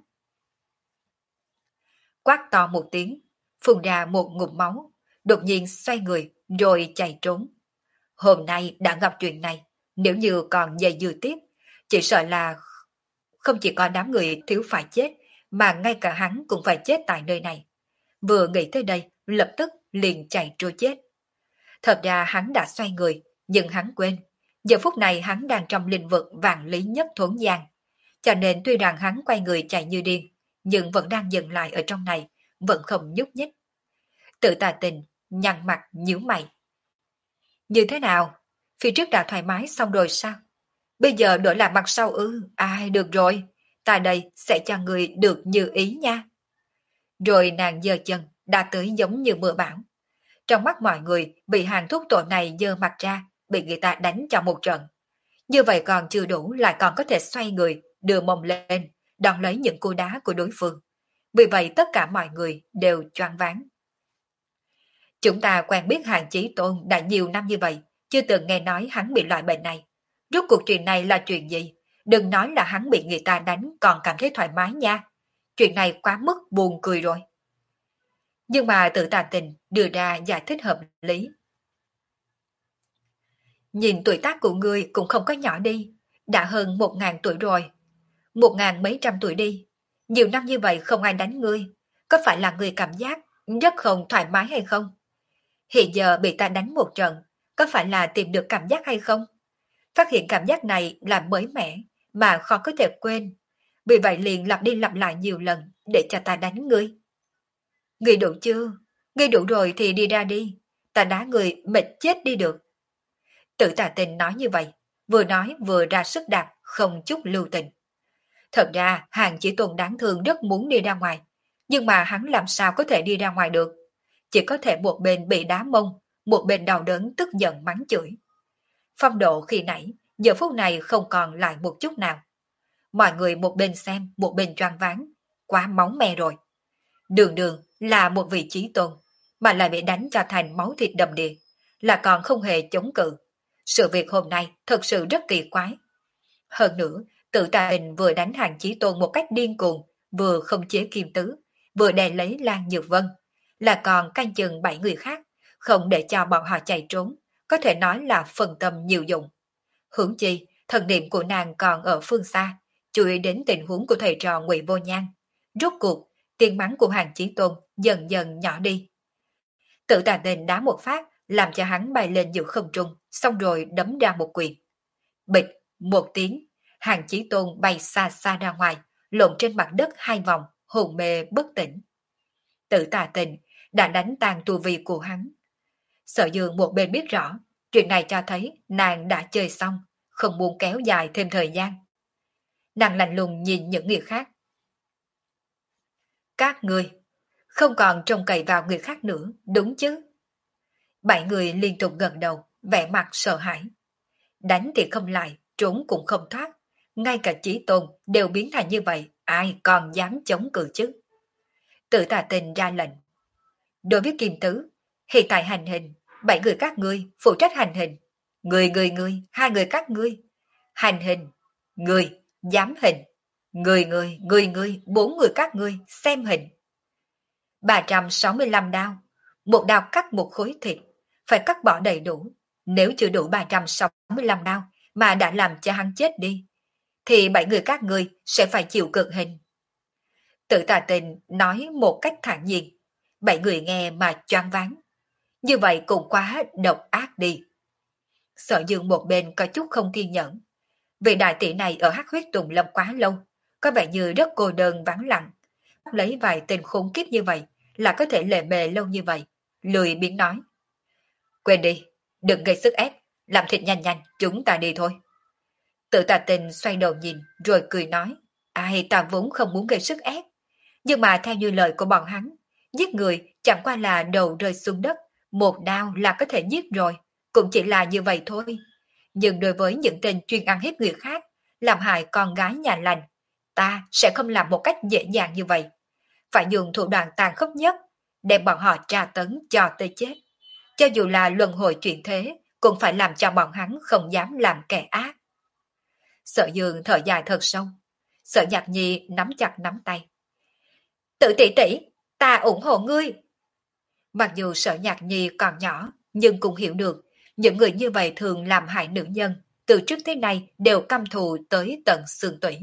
[SPEAKER 1] Quát to một tiếng, phun ra một ngụm máu, đột nhiên xoay người rồi chạy trốn. Hôm nay đã gặp chuyện này, nếu như còn dây dưa tiếp, chỉ sợ là không chỉ có đám người thiếu phải chết, mà ngay cả hắn cũng phải chết tại nơi này. Vừa nghĩ tới đây, lập tức liền chạy trôi chết. Thật ra hắn đã xoay người, nhưng hắn quên. Giờ phút này hắn đang trong lĩnh vực vạn lý nhất thốn gian. Cho nên tuy rằng hắn quay người chạy như điên, nhưng vẫn đang dừng lại ở trong này, vẫn không nhúc nhích. Tự Tà Tình, nhăn mặt nhíu mày. Như thế nào? Phía trước đã thoải mái xong rồi sao? Bây giờ đổi lại mặt sau ư? Ai được rồi, ta đây sẽ cho người được như ý nha. Rồi nàng giơ chân, đã tới giống như mưa bão. Trong mắt mọi người, bị hàng thuốc tội này giơ mặt ra, bị người ta đánh cho một trận. Như vậy còn chưa đủ, lại còn có thể xoay người, đưa mông lên, đón lấy những cú đá của đối phương. Vì vậy tất cả mọi người đều choáng váng. Chúng ta quen biết Hàng Chí Tôn đã nhiều năm như vậy, chưa từng nghe nói hắn bị loại bệnh này. Rốt cuộc chuyện này là chuyện gì? Đừng nói là hắn bị người ta đánh còn cảm thấy thoải mái nha. Chuyện này quá mức buồn cười rồi. Nhưng mà Tự Tà Tình đưa ra giải thích hợp lý. Nhìn tuổi tác của ngươi cũng không có nhỏ đi, đã hơn một ngàn tuổi rồi. Một ngàn mấy trăm tuổi đi. Nhiều năm như vậy không ai đánh ngươi, có phải là ngươi cảm giác rất không thoải mái hay không? Hiện giờ bị ta đánh một trận, có phải là tìm được cảm giác hay không? Phát hiện cảm giác này là mới mẻ, mà khó có thể quên. Vì vậy liền lặp đi lặp lại nhiều lần để cho ta đánh ngươi. Ngươi đủ chưa? Ngươi đủ rồi thì đi ra đi. Ta đá ngươi mệt chết đi được. Tự Tà Tình nói như vậy, vừa nói vừa ra sức đạp, không chút lưu tình. Thật ra Hàng Chỉ Tuần đáng thương rất muốn đi ra ngoài, nhưng mà hắn làm sao có thể đi ra ngoài được. Chỉ có thể một bên bị đá mông, một bên đau đớn tức giận mắng chửi. Phong độ khi nãy, giờ phút này không còn lại một chút nào. Mọi người một bên xem, một bên choáng váng, quá máu me rồi. Đường đường là một vị Chí Tôn, mà lại bị đánh cho thành máu thịt đầm đìa, là còn không hề chống cự. Sự việc hôm nay thật sự rất kỳ quái. Hơn nữa, Tự Tà Tình vừa đánh Hàng Chí Tôn một cách điên cuồng, vừa không chế Kim Tứ, vừa đè lấy Lan Nhược Vân, là còn canh chừng bảy người khác, không để cho bọn họ chạy trốn, có thể nói là phần tâm nhiều dụng. Hướng chi, thần niệm của nàng còn ở phương xa, chú ý đến tình huống của thầy trò Ngụy Vô Nhan. Rốt cuộc, tiếng mắng của Hàng Chí Tôn dần dần nhỏ đi. Tự Tà Tình đá một phát, làm cho hắn bay lên giữa không trung, xong rồi đấm ra một quyền. Bịch, một tiếng, Hàng Chí Tôn bay xa xa ra ngoài, lộn trên mặt đất hai vòng, hồn mê bất tỉnh. Tự Tà Tình đã đánh tan tu vi của hắn. Sở Dương một bên biết rõ, chuyện này cho thấy nàng đã chơi xong, không muốn kéo dài thêm thời gian. Nàng lạnh lùng nhìn những người khác. Các người, không còn trông cậy vào người khác nữa, đúng chứ? Bảy người liên tục gật đầu, vẻ mặt sợ hãi. Đánh thì không lại, trốn cũng không thoát. Ngay cả Chí Tôn đều biến thành như vậy, ai còn dám chống cự chứ? Tự Tà Tình ra lệnh. Đối với Kim Tứ, hiện tại hành hình, bảy người các ngươi phụ trách hành hình. Người người người, hai người các ngươi. Hành hình, người, giám hình. Người người, người người, bốn người các ngươi, xem hình. ba trăm sáu mươi lăm đao, một đao cắt một khối thịt, phải cắt bỏ đầy đủ. Nếu chưa đủ ba trăm sáu mươi lăm đao mà đã làm cho hắn chết đi, thì bảy người các ngươi sẽ phải chịu cực hình. Tự Tà Tình nói một cách thản nhiên, bảy người nghe mà choáng váng. Như vậy cũng quá độc ác đi. Sở Dương một bên có chút không kiên nhẫn. Vị đại tỷ này ở Hắc Huyết Tùng Lâm quá lâu, có vẻ như rất cô đơn vắng lặng. Lấy vài tên khốn kiếp như vậy là có thể lề mề lâu như vậy, lười biếng nói. Quên đi, đừng gây sức ép, làm thịt nhanh nhanh, chúng ta đi thôi. Tự Tà Tình xoay đầu nhìn rồi cười nói, ai ta vốn không muốn gây sức ép, nhưng mà theo như lời của bọn hắn, giết người chẳng qua là đầu rơi xuống đất, một đao là có thể giết rồi, cũng chỉ là như vậy thôi. Nhưng đối với những tên chuyên ăn hiếp người khác, làm hại con gái nhà lành, ta sẽ không làm một cách dễ dàng như vậy. Phải dùng thủ đoạn tàn khốc nhất, đem bọn họ tra tấn cho tới chết. Cho dù là luân hồi chuyển thế, cũng phải làm cho bọn hắn không dám làm kẻ ác. Sở Dương thở dài thật sâu. Sở Nhạc Nhi nắm chặt nắm tay. Tự tỷ tỷ, ta ủng hộ ngươi. Mặc dù Sở Nhạc Nhi còn nhỏ, nhưng cũng hiểu được, những người như vậy thường làm hại nữ nhân, từ trước tới nay đều căm thù tới tận xương tủy.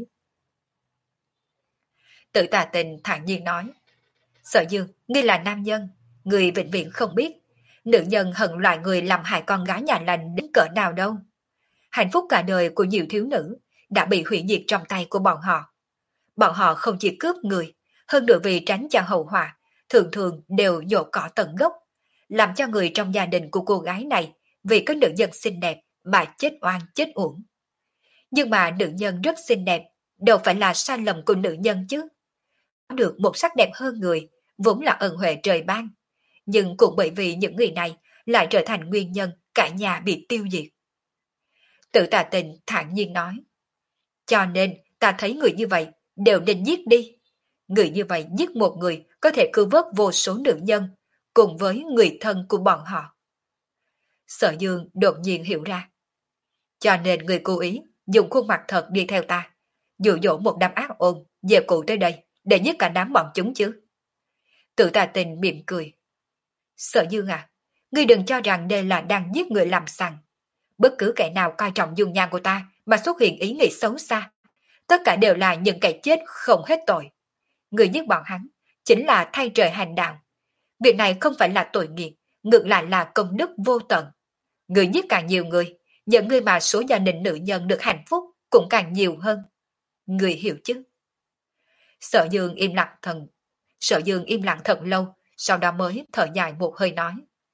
[SPEAKER 1] Tự Tà Tình thản nhiên nói, Sở Dương, ngươi là nam nhân, ngươi vĩnh viễn không biết, nữ nhân hận loại người làm hại con gái nhà lành đến cỡ nào đâu. Hạnh phúc cả đời của nhiều thiếu nữ đã bị hủy diệt trong tay của bọn họ. Bọn họ không chỉ cướp người, hơn nữa vì tránh cho hậu họa, thường thường đều nhổ cỏ tận gốc, làm cho người trong gia đình của cô gái này vì có nữ nhân xinh đẹp mà chết oan chết uổng. Nhưng mà nữ nhân rất xinh đẹp, đâu phải là sai lầm của nữ nhân chứ. Có được một sắc đẹp hơn người, vốn là ân huệ trời ban. Nhưng cũng bởi vì những người này lại trở thành nguyên nhân cả nhà bị tiêu diệt. Tự Tà Tình thản nhiên nói. Cho nên ta thấy người như vậy đều nên giết đi. Người như vậy giết một người có thể cứu vớt vô số nữ nhân, cùng với người thân của bọn họ. Sở Dương đột nhiên hiểu ra. Cho nên người cố ý dùng khuôn mặt thật đi theo ta, dụ dỗ một đám ác ôn về cụ tới đây để giết cả đám bọn chúng chứ. Tự Tà Tình mỉm cười. Sở Dương à, ngươi đừng cho rằng đây là đang giết người làm sằng. Bất cứ kẻ nào coi trọng dung nhan của ta mà xuất hiện ý nghĩ xấu xa, tất cả đều là những kẻ chết không hết tội. Người giết bọn hắn chính là thay trời hành đạo. Việc này không phải là tội nghiệp, ngược lại là công đức vô tận. Người giết càng nhiều người, những người mà số gia đình nữ nhân được hạnh phúc cũng càng nhiều hơn. Người hiểu chứ? Sở Dương im lặng thần, Sở Dương im lặng thật lâu, sau đó mới thở dài một hơi nói.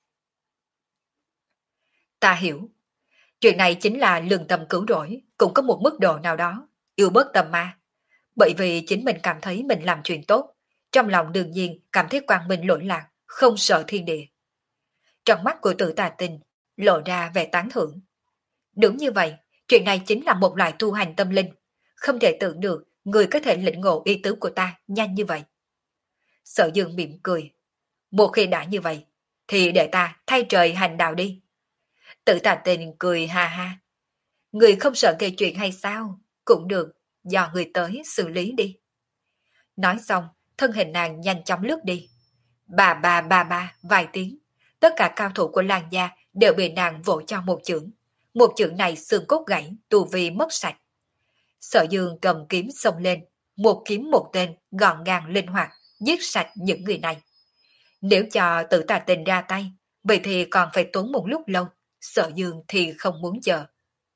[SPEAKER 1] Ta hiểu. Chuyện này chính là lương tâm cứu rỗi, cũng có một mức độ nào đó, yêu bớt tâm ma. Bởi vì chính mình cảm thấy mình làm chuyện tốt, trong lòng đương nhiên cảm thấy quang minh lỗi lạc, không sợ thiên địa. Trong mắt của Tự Tà Tình lộ ra vẻ tán thưởng. Đúng như vậy, chuyện này chính là một loại tu hành tâm linh, không thể tưởng được người có thể lĩnh ngộ ý tứ của ta nhanh như vậy. Sở Dương mỉm cười. Một khi đã như vậy, thì để ta thay trời hành đạo đi. Tự Tà Tình cười ha ha. Người không sợ gây chuyện hay sao? Cũng được, do người tới xử lý đi. Nói xong, thân hình nàng nhanh chóng lướt đi. Bà bà bà bà vài tiếng, tất cả cao thủ của làng gia đều bị nàng vỗ cho một chưởng. Một chưởng này xương cốt gãy, tu vi mất sạch. Sở Dương cầm kiếm xông lên, một kiếm một tên, gọn gàng linh hoạt, giết sạch những người này. Nếu cho Tự Tà Tình ra tay, vậy thì còn phải tốn một lúc lâu. Sở Dương thì không muốn chờ.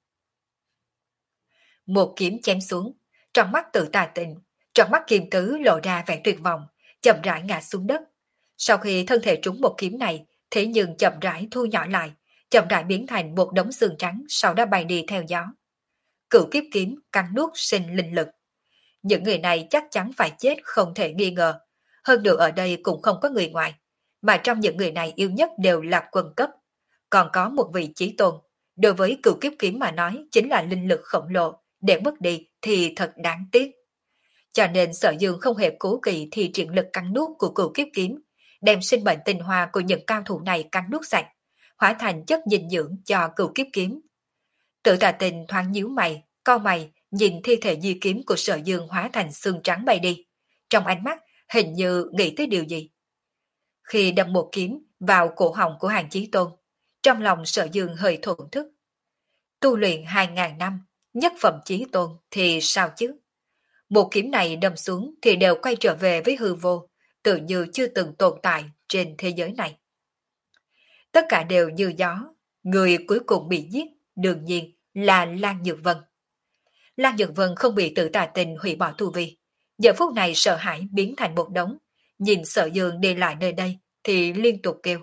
[SPEAKER 1] Một kiếm chém xuống, trong mắt Tự Tà Tình, trong mắt Kim Tứ lộ ra vẻ tuyệt vọng, chậm rãi ngã xuống đất. Sau khi thân thể trúng một kiếm này, thế nhưng chậm rãi thu nhỏ lại, chậm rãi biến thành một đống xương trắng, sau đó bay đi theo gió. Cửu kiếp kiếm cắn nuốt sinh linh lực. Những người này chắc chắn phải chết không thể nghi ngờ. Hơn nữa ở đây cũng không có người ngoài, mà trong những người này yêu nhất đều là quân cấp. Còn có một vị chí tôn, đối với cửu kiếp kiếm mà nói chính là linh lực khổng lồ, để mất đi thì thật đáng tiếc. Cho nên Sở Dương không hề cố kỵ thì triển lực cắn nuốt của cửu kiếp kiếm, đem sinh mệnh tinh hoa của những cao thủ này cắn nuốt sạch, hóa thành chất dinh dưỡng cho cửu kiếp kiếm. Tự Tà Tình thoáng nhíu mày, cau mày, nhìn thi thể di kiếm của Sở Dương hóa thành xương trắng bay đi. Trong ánh mắt hình như nghĩ tới điều gì. Khi đâm một kiếm vào cổ họng của Hàng Chí Tôn, trong lòng Sở Dương hơi thổn thức. Tu luyện hai ngàn năm, nhất phẩm chí tôn thì sao chứ? Một kiếm này đâm xuống thì đều quay trở về với hư vô, tự như chưa từng tồn tại trên thế giới này. Tất cả đều như gió, người cuối cùng bị giết, đương nhiên là Lan Nhược Vân. Lan Nhược Vân không bị Tự Tà Tình hủy bỏ tu vi, giờ phút này sợ hãi biến thành một đống, nhìn Sở Dương đi lại nơi đây thì liên tục kêu.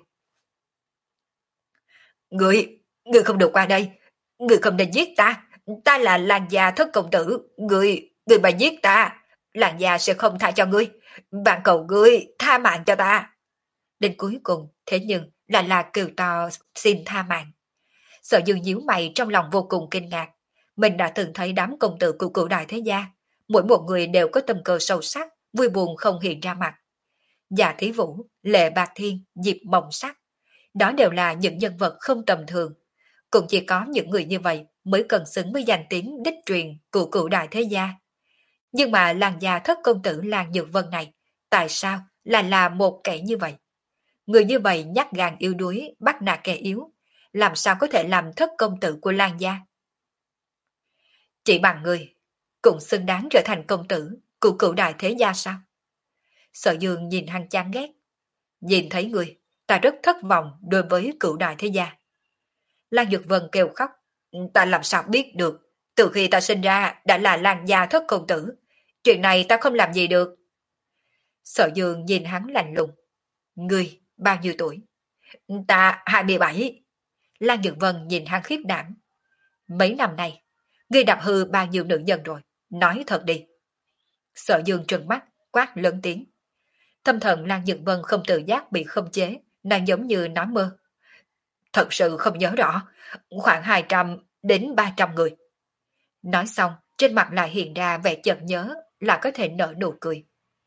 [SPEAKER 1] Người, người không được qua đây, người không nên giết ta, ta là Lan gia thất công tử, người, người mà giết ta, Lan gia sẽ không tha cho ngươi, bạn cầu ngươi tha mạng cho ta. Đến cuối cùng, thế nhưng là là kêu to xin tha mạng. Sở Dương nhíu mày trong lòng vô cùng kinh ngạc, mình đã từng thấy đám công tử của cửu đại thế gia, mỗi một người đều có tâm cơ sâu sắc, vui buồn không hiện ra mặt. Dạ Thí Vũ, Lệ Bạc Thiên, Diệp Mộng Sắc, đó đều là những nhân vật không tầm thường. Cũng chỉ có những người như vậy mới cần xứng với danh tiếng đích truyền của cửu đại thế gia. Nhưng mà làng gia thất công tử Lan Nhược Vân này, tại sao là là một kẻ như vậy? Người như vậy nhát gan yếu đuối, bắt nạt kẻ yếu, làm sao có thể làm thất công tử của Lan gia? Chỉ bằng người, cũng xứng đáng trở thành công tử của cửu đại thế gia sao? Sở Dương nhìn hắn chán ghét. Nhìn thấy người, ta rất thất vọng đối với cửu đại thế gia. Lan Nhược Vân kêu khóc. Ta làm sao biết được, từ khi ta sinh ra đã là Lan gia thất công tử. Chuyện này ta không làm gì được. Sở Dương nhìn hắn lạnh lùng. Ngươi bao nhiêu tuổi? Ta hai mươi bảy. Lan Nhược Vân nhìn hắn khiếp đảm. Mấy năm nay, ngươi đạp hư bao nhiêu nữ nhân rồi? nói thật đi. Sở Dương trừng mắt, quát lớn tiếng. Tâm thần Lan Nhược Vân không tự giác bị khống chế, nàng giống như nói mơ. Thật sự không nhớ rõ, khoảng hai trăm đến ba trăm người. Nói xong, trên mặt lại hiện ra vẻ chợt nhớ là có thể nở nụ cười.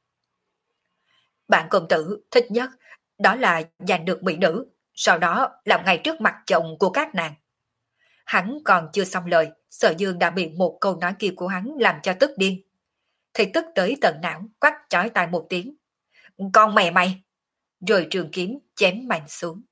[SPEAKER 1] Bạn công tử thích nhất, đó là giành được mỹ nữ, sau đó làm ngay trước mặt chồng của các nàng. Hắn còn chưa xong lời, Sở Dương đã bị một câu nói kia của hắn làm cho tức điên. Thì tức tới tận não, quát chói tai một tiếng. Con mẹ mày! Rồi trường kiếm chém mạnh xuống.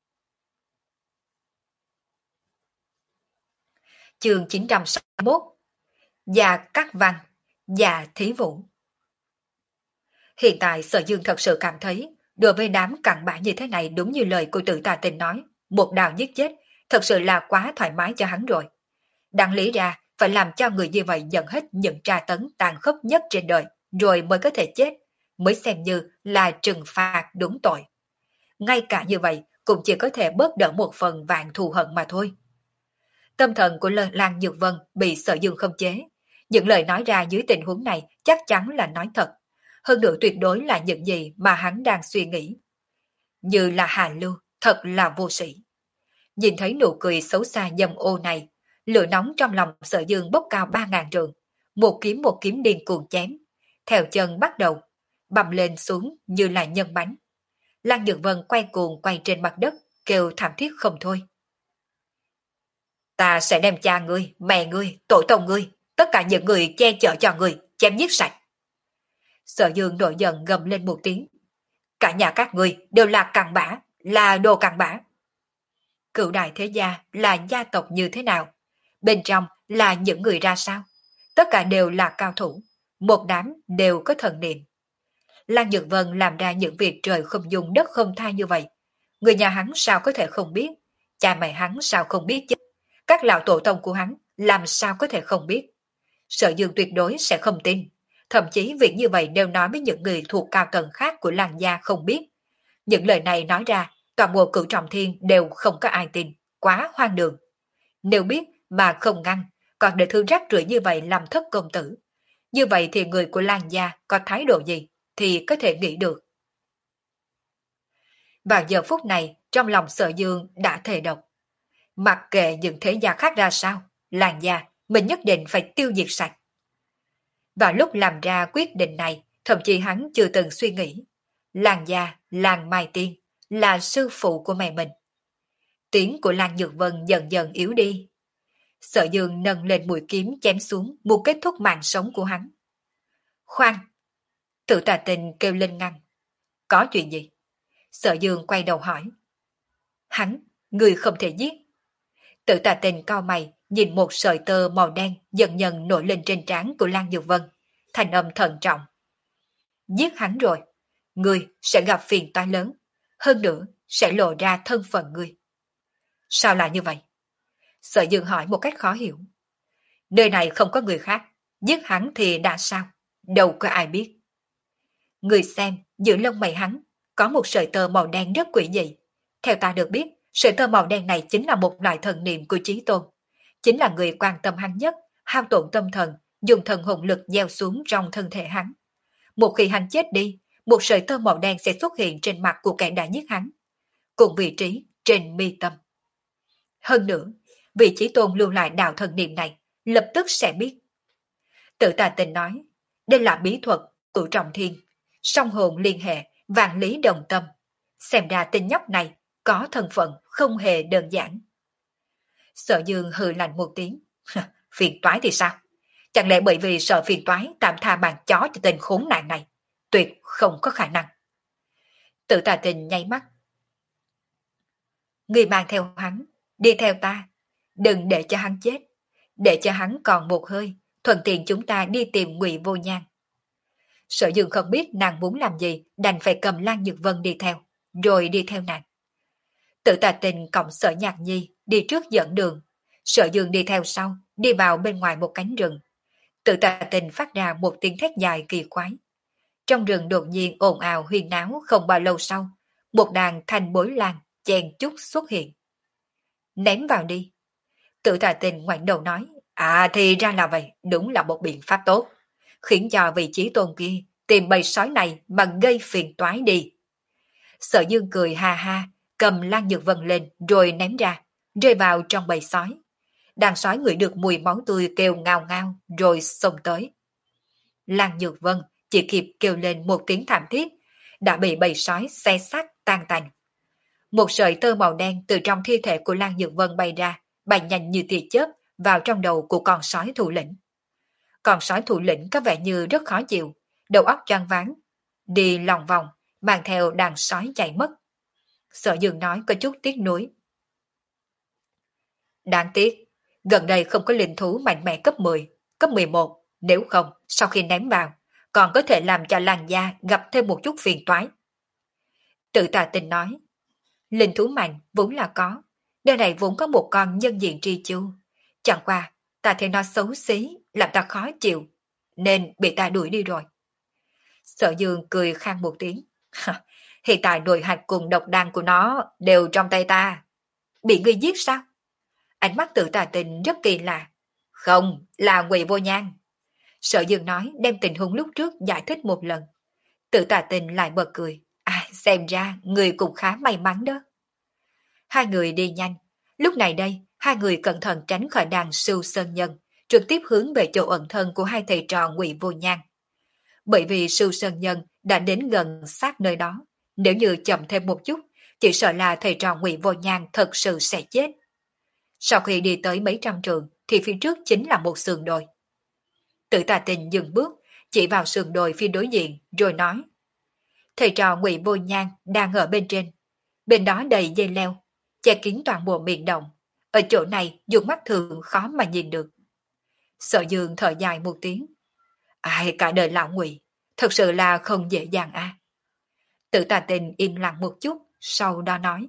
[SPEAKER 1] Chương chín trăm sáu mươi mốt. Già Cát Văn, Già Thí Vũ. Hiện tại Sở Dương thật sự cảm thấy, đối với đám cặn bã như thế này đúng như lời của Tử Tà Tình nói, một đào giết chết, thật sự là quá thoải mái cho hắn rồi. Đáng lý ra, phải làm cho người như vậy nhận hết những tra tấn tàn khốc nhất trên đời, rồi mới có thể chết, mới xem như là trừng phạt đúng tội. Ngay cả như vậy, cũng chỉ có thể bớt đỡ một phần vạn thù hận mà thôi. Tâm thần của Lan Nhược Vân bị Sở Dương khống chế. Những lời nói ra dưới tình huống này chắc chắn là nói thật. Hơn nữa tuyệt đối là những gì mà hắn đang suy nghĩ. Như là Hà Lưu, thật là vô sĩ. Nhìn thấy nụ cười xấu xa dâm ô này, lửa nóng trong lòng Sở Dương bốc cao ba ngàn trượng. Một kiếm một kiếm điên cuồng chém. Theo chân bắt đầu, bầm lên xuống như là nhân bánh. Lan Nhược Vân quay cuồng quay trên mặt đất, kêu thảm thiết không thôi. Ta sẽ đem cha ngươi, mẹ ngươi, tổ tông ngươi, tất cả những người che chở cho ngươi, chém giết sạch. Sở Dương nổi giận gầm lên một tiếng. Cả nhà các ngươi đều là cặn bã, là đồ cặn bã. Cửu đại thế gia là gia tộc như thế nào? Bên trong là những người ra sao? Tất cả đều là cao thủ, một đám đều có thần niệm. Lan Nhược Vân làm ra những việc trời không dung đất không tha như vậy. Người nhà hắn sao có thể không biết? Cha mẹ hắn sao không biết chứ? Các lão tổ tông của hắn làm sao có thể không biết? Sở Dương tuyệt đối sẽ không tin. Thậm chí việc như vậy đều nói với những người thuộc cao tầng khác của làng gia không biết. Những lời này nói ra, toàn bộ Cửu Trọng Thiên đều không có ai tin. Quá hoang đường. Nếu biết mà không ngăn, còn để thứ rác rưởi như vậy làm thất công tử. Như vậy thì người của làng gia có thái độ gì thì có thể nghĩ được. Vào giờ phút này, trong lòng Sở Dương đã thề độc. Mặc kệ những thế gia khác ra sao, làng gia mình nhất định phải tiêu diệt sạch. Vào lúc làm ra quyết định này, thậm chí hắn chưa từng suy nghĩ. Làng gia, làng Mai Tiên, là sư phụ của mẹ mình. Tiếng của Lan Nhược Vân dần dần yếu đi. Sở Dương nâng lên mũi kiếm chém xuống, muốn kết thúc mạng sống của hắn. Khoan! Tử Tà Tình kêu lên ngăn. Có chuyện gì? Sở Dương quay đầu hỏi. Hắn, người không thể giết. Tử Tà Tình cau mày, nhìn một sợi tơ màu đen dần dần nổi lên trên trán của Lan Nhược Vân, thành âm thận trọng. Giết hắn rồi, ngươi sẽ gặp phiền toái lớn, hơn nữa sẽ lộ ra thân phận ngươi. Sao lại như vậy? Sở Dương hỏi một cách khó hiểu. Nơi này không có người khác, giết hắn thì đã sao? Đâu có ai biết. Người xem, giữa lông mày hắn, có một sợi tơ màu đen rất quỷ dị. Theo ta được biết, sợi tơ màu đen này chính là một loại thần niệm của Chí Tôn. Chính là người quan tâm hắn nhất, hao tổn tâm thần, dùng thần hồn lực gieo xuống trong thân thể hắn. Một khi hắn chết đi, một sợi tơ màu đen sẽ xuất hiện trên mặt của kẻ đã giết hắn, cùng vị trí trên mi tâm. Hơn nữa, vị Chí Tôn lưu lại đạo thần niệm này, lập tức sẽ biết. Tự Tà Tình nói, đây là bí thuật của Trọng Thiên, song hồn liên hệ, vạn lý đồng tâm. Xem ra tên nhóc này có thân phận không hề đơn giản. Sở Dương hừ lạnh một tiếng. Phiền toái thì sao? Chẳng lẽ bởi vì sợ phiền toái tạm tha bàn chó cho tên khốn nạn này? Tuyệt không có khả năng. Tự Tà Tình nháy mắt. Người mang theo hắn, đi theo ta. Đừng để cho hắn chết. Để cho hắn còn một hơi, thuận tiện chúng ta đi tìm Ngụy Vô Nhan. Sở Dương không biết nàng muốn làm gì, đành phải cầm Lan Nhược Vân đi theo, rồi đi theo nàng. Tự Tà Tình cộng Sở Nhạc Nhi đi trước dẫn đường, Sở Dương đi theo sau, đi vào bên ngoài một cánh rừng. Tự Tà Tình phát ra một tiếng thét dài kỳ quái. Trong rừng đột nhiên ồn ào huyên náo, không bao lâu sau, một đàn thanh bối lan chen chúc xuất hiện. Ném vào đi. Tự Tà Tình ngoảnh đầu nói, À thì ra là vậy, đúng là một biện pháp tốt. Khiến cho vị trí tôn kia tìm bầy sói này mà gây phiền toái đi. Sở Dương cười ha ha, cầm Lan Nhược Vân lên rồi ném ra, rơi vào trong bầy sói. Đàn sói ngửi được mùi máu tươi kêu ngao ngao rồi xông tới. Lan Nhược Vân chỉ kịp kêu lên một tiếng thảm thiết, đã bị bầy sói xé xác tan tành. Một sợi tơ màu đen từ trong thi thể của Lan Nhược Vân bay ra, bay nhanh như tia chớp vào trong đầu của con sói thủ lĩnh. Con sói thủ lĩnh có vẻ như rất khó chịu, đầu óc choáng váng, đi lòng vòng, mang theo đàn sói chạy mất. Sở Dương nói có chút tiếc nuối. Đáng tiếc, gần đây không có linh thú mạnh mẽ cấp mười, cấp mười một, nếu không, sau khi ném vào, còn có thể làm cho làn da gặp thêm một chút phiền toái. Tự Tà Tình nói, linh thú mạnh vốn là có, nơi này vốn có một con nhân diện tri chu. Chẳng qua, ta thấy nó xấu xí, làm ta khó chịu, nên bị ta đuổi đi rồi. Sở Dương cười khang một tiếng. Hiện tại nội hạch cùng độc đan của nó đều trong tay ta. Bị ngươi giết sao? Ánh mắt Tự Tà Tình rất kỳ lạ. Không, là Ngụy Vô Nhan. Sở Dương nói đem tình huống lúc trước giải thích một lần. Tự Tà Tình lại bật cười. À, xem ra người cũng khá may mắn đó. Hai người đi nhanh. Lúc này đây, hai người cẩn thận tránh khỏi đàn Sưu Sơn Nhân, trực tiếp hướng về chỗ ẩn thân của hai thầy trò Ngụy Vô Nhan. Bởi vì Sưu Sơn Nhân đã đến gần sát nơi đó, nếu như chậm thêm một chút, chỉ sợ là thầy trò Ngụy Vô Nhan thật sự sẽ chết. Sau khi đi tới mấy trăm trường, thì phía trước chính là một sườn đồi. Tự Tà Tình dừng bước, chỉ vào sườn đồi phía đối diện, rồi nói: thầy trò Ngụy Vô Nhan đang ở bên trên, bên đó đầy dây leo, che kín toàn bộ miệng động. Ở chỗ này dùng mắt thường khó mà nhìn được. Sở Dương thở dài một tiếng. Ai, cả đời lão Ngụy, thật sự là không dễ dàng a. À. Tự Tà Tình im lặng một chút, sau đó nói: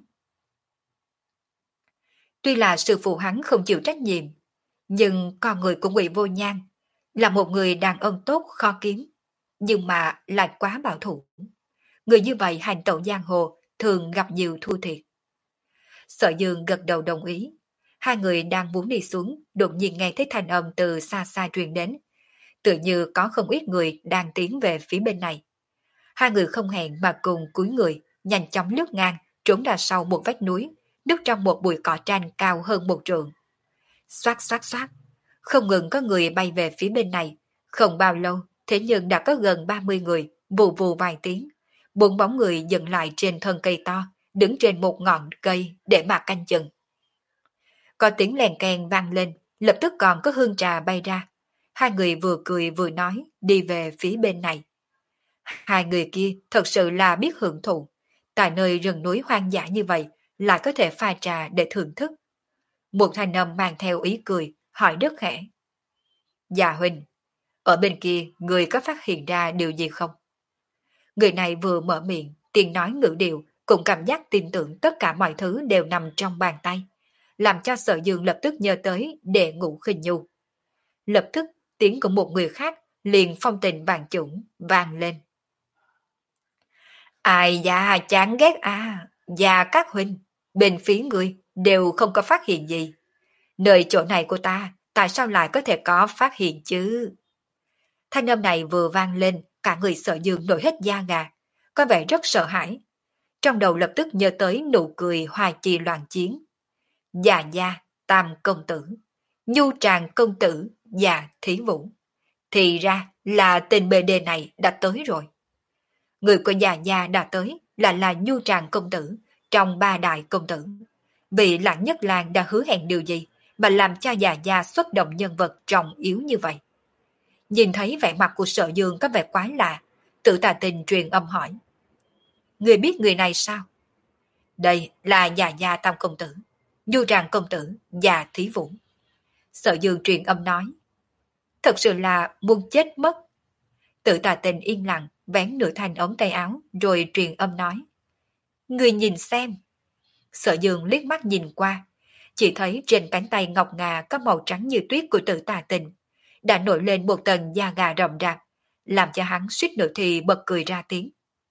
[SPEAKER 1] tuy là sư phụ hắn không chịu trách nhiệm, nhưng con người của Ngụy Vô Nhan là một người đàn ông tốt khó kiếm, nhưng mà lại quá bảo thủ. Người như vậy hành tẩu giang hồ thường gặp nhiều thua thiệt. Sở Dương gật đầu đồng ý. Hai người đang muốn đi xuống, đột nhiên nghe thấy thanh âm từ xa xa truyền đến. Tự như có không ít người đang tiến về phía bên này. Hai người không hẹn mà cùng cúi người, nhanh chóng lướt ngang, trốn ra sau một vách núi, núp trong một bụi cỏ tranh cao hơn một trượng. Xoát xoát xoát, không ngừng có người bay về phía bên này. Không bao lâu, thế nhưng đã có gần ba mươi người, vù vù vài tiếng. Bốn bóng người dừng lại trên thân cây to, đứng trên một ngọn cây để mà canh chừng. Có tiếng lèn keng vang lên, lập tức còn có hương trà bay ra. Hai người vừa cười vừa nói, đi về phía bên này. Hai người kia thật sự là biết hưởng thụ. Tại nơi rừng núi hoang dã như vậy, lại có thể pha trà để thưởng thức. Một thanh âm mang theo ý cười, hỏi rất khẽ. Dạ huynh, ở bên kia người có phát hiện ra điều gì không? Người này vừa mở miệng, tiếng nói ngữ điệu, cũng cảm giác tin tưởng tất cả mọi thứ đều nằm trong bàn tay, làm cho Sở Dương lập tức nhớ tới Đệ Ngũ Khinh Nhu. Lập tức tiếng của một người khác liền phong tình vàng chủng vang lên. Ai da chán ghét à, và các huynh, bên phía người đều không có phát hiện gì. Nơi chỗ này của ta, tại sao lại có thể có phát hiện chứ? Thanh âm này vừa vang lên, cả người Sở Dương nổi hết da gà, có vẻ rất sợ hãi. Trong đầu lập tức nhớ tới nụ cười hoa chi loạn chiến. Già gia, tam công tử, nhu tràng công tử và thí vũ. Thì ra là tên bê đê này đã tới rồi. Người của già gia đã tới là là nhu tràng công tử trong ba đại công tử. Vị Lãng Nhất Lang đã hứa hẹn điều gì mà làm cho già gia xuất động nhân vật trọng yếu như vậy? Nhìn thấy vẻ mặt của Sở Dương có vẻ quái lạ, Tự Tà Tình truyền âm hỏi. Người biết người này sao? Đây là già gia tam công tử, nhu tràng công tử và thí vũ. Sở Dương truyền âm nói. Thật sự là muốn chết mất. Tự Tà Tình yên lặng, vén nửa thanh ống tay áo, rồi truyền âm nói. Người nhìn xem. Sở Dương liếc mắt nhìn qua, chỉ thấy trên cánh tay ngọc ngà có màu trắng như tuyết của Tự Tà Tình, đã nổi lên một tầng da gà rậm rạp, làm cho hắn suýt nữa thì bật cười ra tiếng.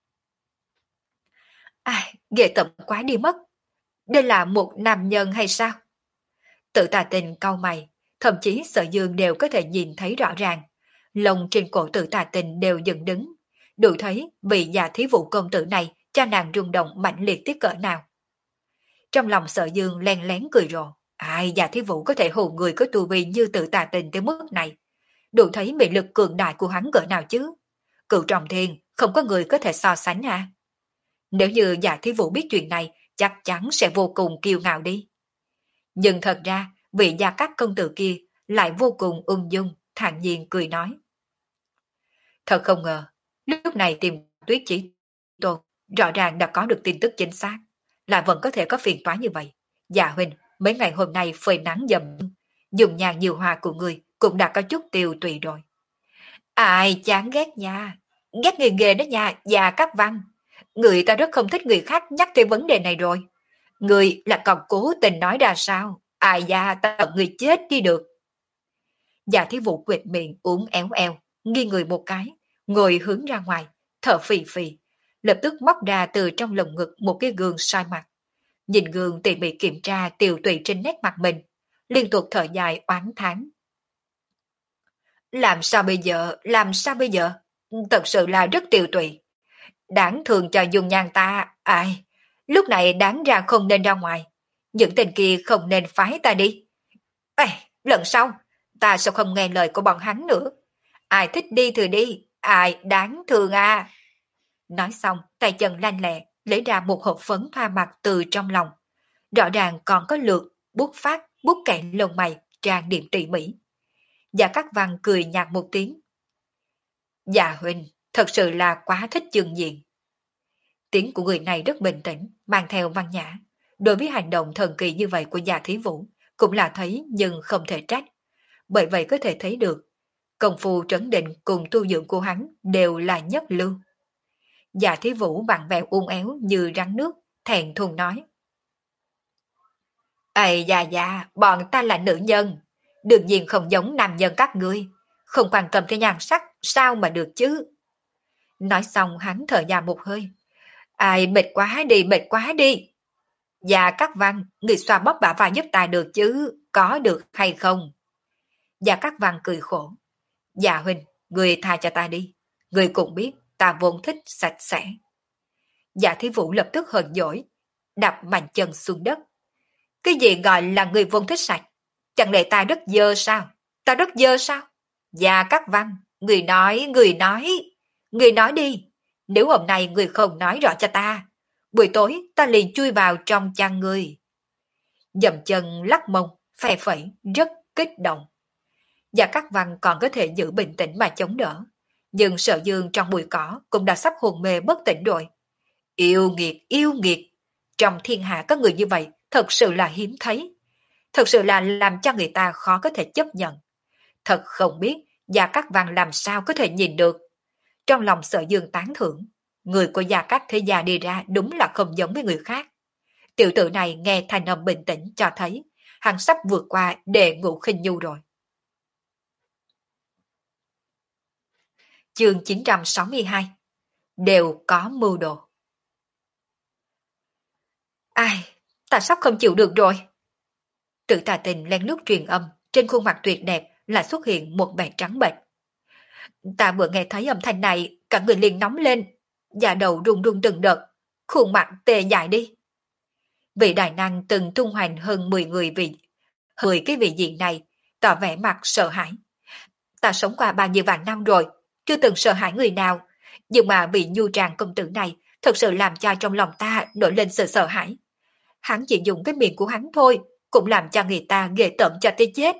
[SPEAKER 1] Ai, ghê tởm quá đi mất. Đây là một nam nhân hay sao? Tự Tà Tình cau mày, thậm chí Sở Dương đều có thể nhìn thấy rõ ràng. Lông trên cổ Tử Tà Tình đều dựng đứng, đủ thấy vị già thí vụ công tử này cho nàng rung động mạnh liệt tiếc cỡ nào. Trong lòng Sở Dương len lén cười rộ, ai già thí vụ có thể hù người có tu vi như Tử Tà Tình tới mức này, đủ thấy mị lực cường đại của hắn cỡ nào chứ. Cựu trọng thiên không có người có thể so sánh à. Nếu như giả thí vụ biết chuyện này, chắc chắn sẽ vô cùng kiêu ngạo đi. Nhưng thật ra, vị gia các công tử kia lại vô cùng ung dung, thản nhiên cười nói. Thật không ngờ, lúc này tìm Tuyết Chỉ Tôn rõ ràng đã có được tin tức chính xác, lại vẫn có thể có phiền toái như vậy. Dạ huynh, mấy ngày hôm nay phơi nắng dầm, dùng nhàn nhiều hoa của người cũng đã có chút tiêu tùy rồi. Ai chán ghét nha, ghét người ghê đó nha, già các văn. Người ta rất không thích người khác nhắc tới vấn đề này rồi. Người là còn cố tình nói ra sao? Ai da, ta tận người chết đi được. Dạ thí vụ quệt miệng uống éo eo, nghiêng người một cái, ngồi hướng ra ngoài, thở phì phì, lập tức móc ra từ trong lồng ngực một cái gương soi mặt. Nhìn gương tỉ mỉ kiểm tra tiều tụy trên nét mặt mình, liên tục thở dài oán thán. Làm sao bây giờ, làm sao bây giờ? Thật sự là rất tiều tụy. Đáng thường cho dùng nhan ta, ai, lúc này đáng ra không nên ra ngoài. Những tên kia không nên phái ta đi. Ê, lần sau, ta sẽ không nghe lời của bọn hắn nữa. Ai thích đi thì đi, ai đáng thương à. Nói xong, tay chân lanh lẹ, lấy ra một hộp phấn thoa mặt từ trong lòng. Rõ ràng còn có lượt, bút phát, bút kẹt lông mày, trang điểm tỉ mỉ. Dạ Cát Văn cười nhạt một tiếng. Dạ huynh, thật sự là quá thích chương diện. Tiếng của người này rất bình tĩnh, mang theo văn nhã. Đối với hành động thần kỳ như vậy của Dạ Thí Vũ, cũng là thấy nhưng không thể trách. Bởi vậy có thể thấy được, công phu trấn định cùng tu dưỡng của hắn đều là nhất lưu. Dạ Thí Vũ vặn vẹo uốn éo như rắn nước, thẹn thùng nói. Ây da da, bọn ta là nữ nhân, đương nhiên không giống nam nhân các ngươi, không quan tâm tới nhan sắc, sao mà được chứ. Nói xong hắn thở dài một hơi. Ai mệt quá đi, mệt quá đi. Dạ Cát Văn, người xoa bóp bả vai giúp ta được chứ, có được hay không? Dạ Cát Văn cười khổ. Dạ huynh, người tha cho ta đi. Người cũng biết, ta vốn thích sạch sẽ. Dạ Thí Vũ lập tức hờn dỗi, đạp mạnh chân xuống đất. Cái gì gọi là người vốn thích sạch? Chẳng lẽ ta rất dơ sao? Ta rất dơ sao? Dạ Cát Văn, người nói, người nói, người nói đi. Nếu hôm nay người không nói rõ cho ta, buổi tối ta liền chui vào trong chăn người. Dậm chân lắc mông, phe phẩy, rất kích động. Dạ Cát Văn còn có thể giữ bình tĩnh mà chống đỡ. Nhưng Sở Dương trong bụi cỏ cũng đã sắp hồn mê bất tỉnh rồi. Yêu nghiệt, yêu nghiệt. Trong thiên hạ có người như vậy thật sự là hiếm thấy. Thật sự là làm cho người ta khó có thể chấp nhận. Thật không biết Gia Cát Văn làm sao có thể nhìn được. Trong lòng Sở Dương tán thưởng, người của Gia Cát thế gia đi ra đúng là không giống với người khác. Tiểu tử này nghe thanh âm bình tĩnh cho thấy hắn sắp vượt qua đề ngũ khinh nhu rồi. Chương chín trăm sáu mươi hai. Đều có mưu đồ. Ai, ta sắp không chịu được rồi. Tử Tà Tình lén lút truyền âm, trên khuôn mặt tuyệt đẹp lại xuất hiện một vẻ trắng bệch. Ta vừa nghe thấy âm thanh này, cả người liền nóng lên, da đầu run run từng đợt, khuôn mặt tê dại đi. Vị đại năng từng tung hoành hơn mười người vì mười cái vị diện này, tỏ vẻ mặt sợ hãi. Ta sống qua bao nhiêu vạn năm rồi, chưa từng sợ hãi người nào, nhưng mà vị nhu tràng công tử này thật sự làm cho trong lòng ta nổi lên sự sợ hãi. Hắn chỉ dùng cái miệng của hắn thôi, cũng làm cho người ta ghê tởm cho tới chết.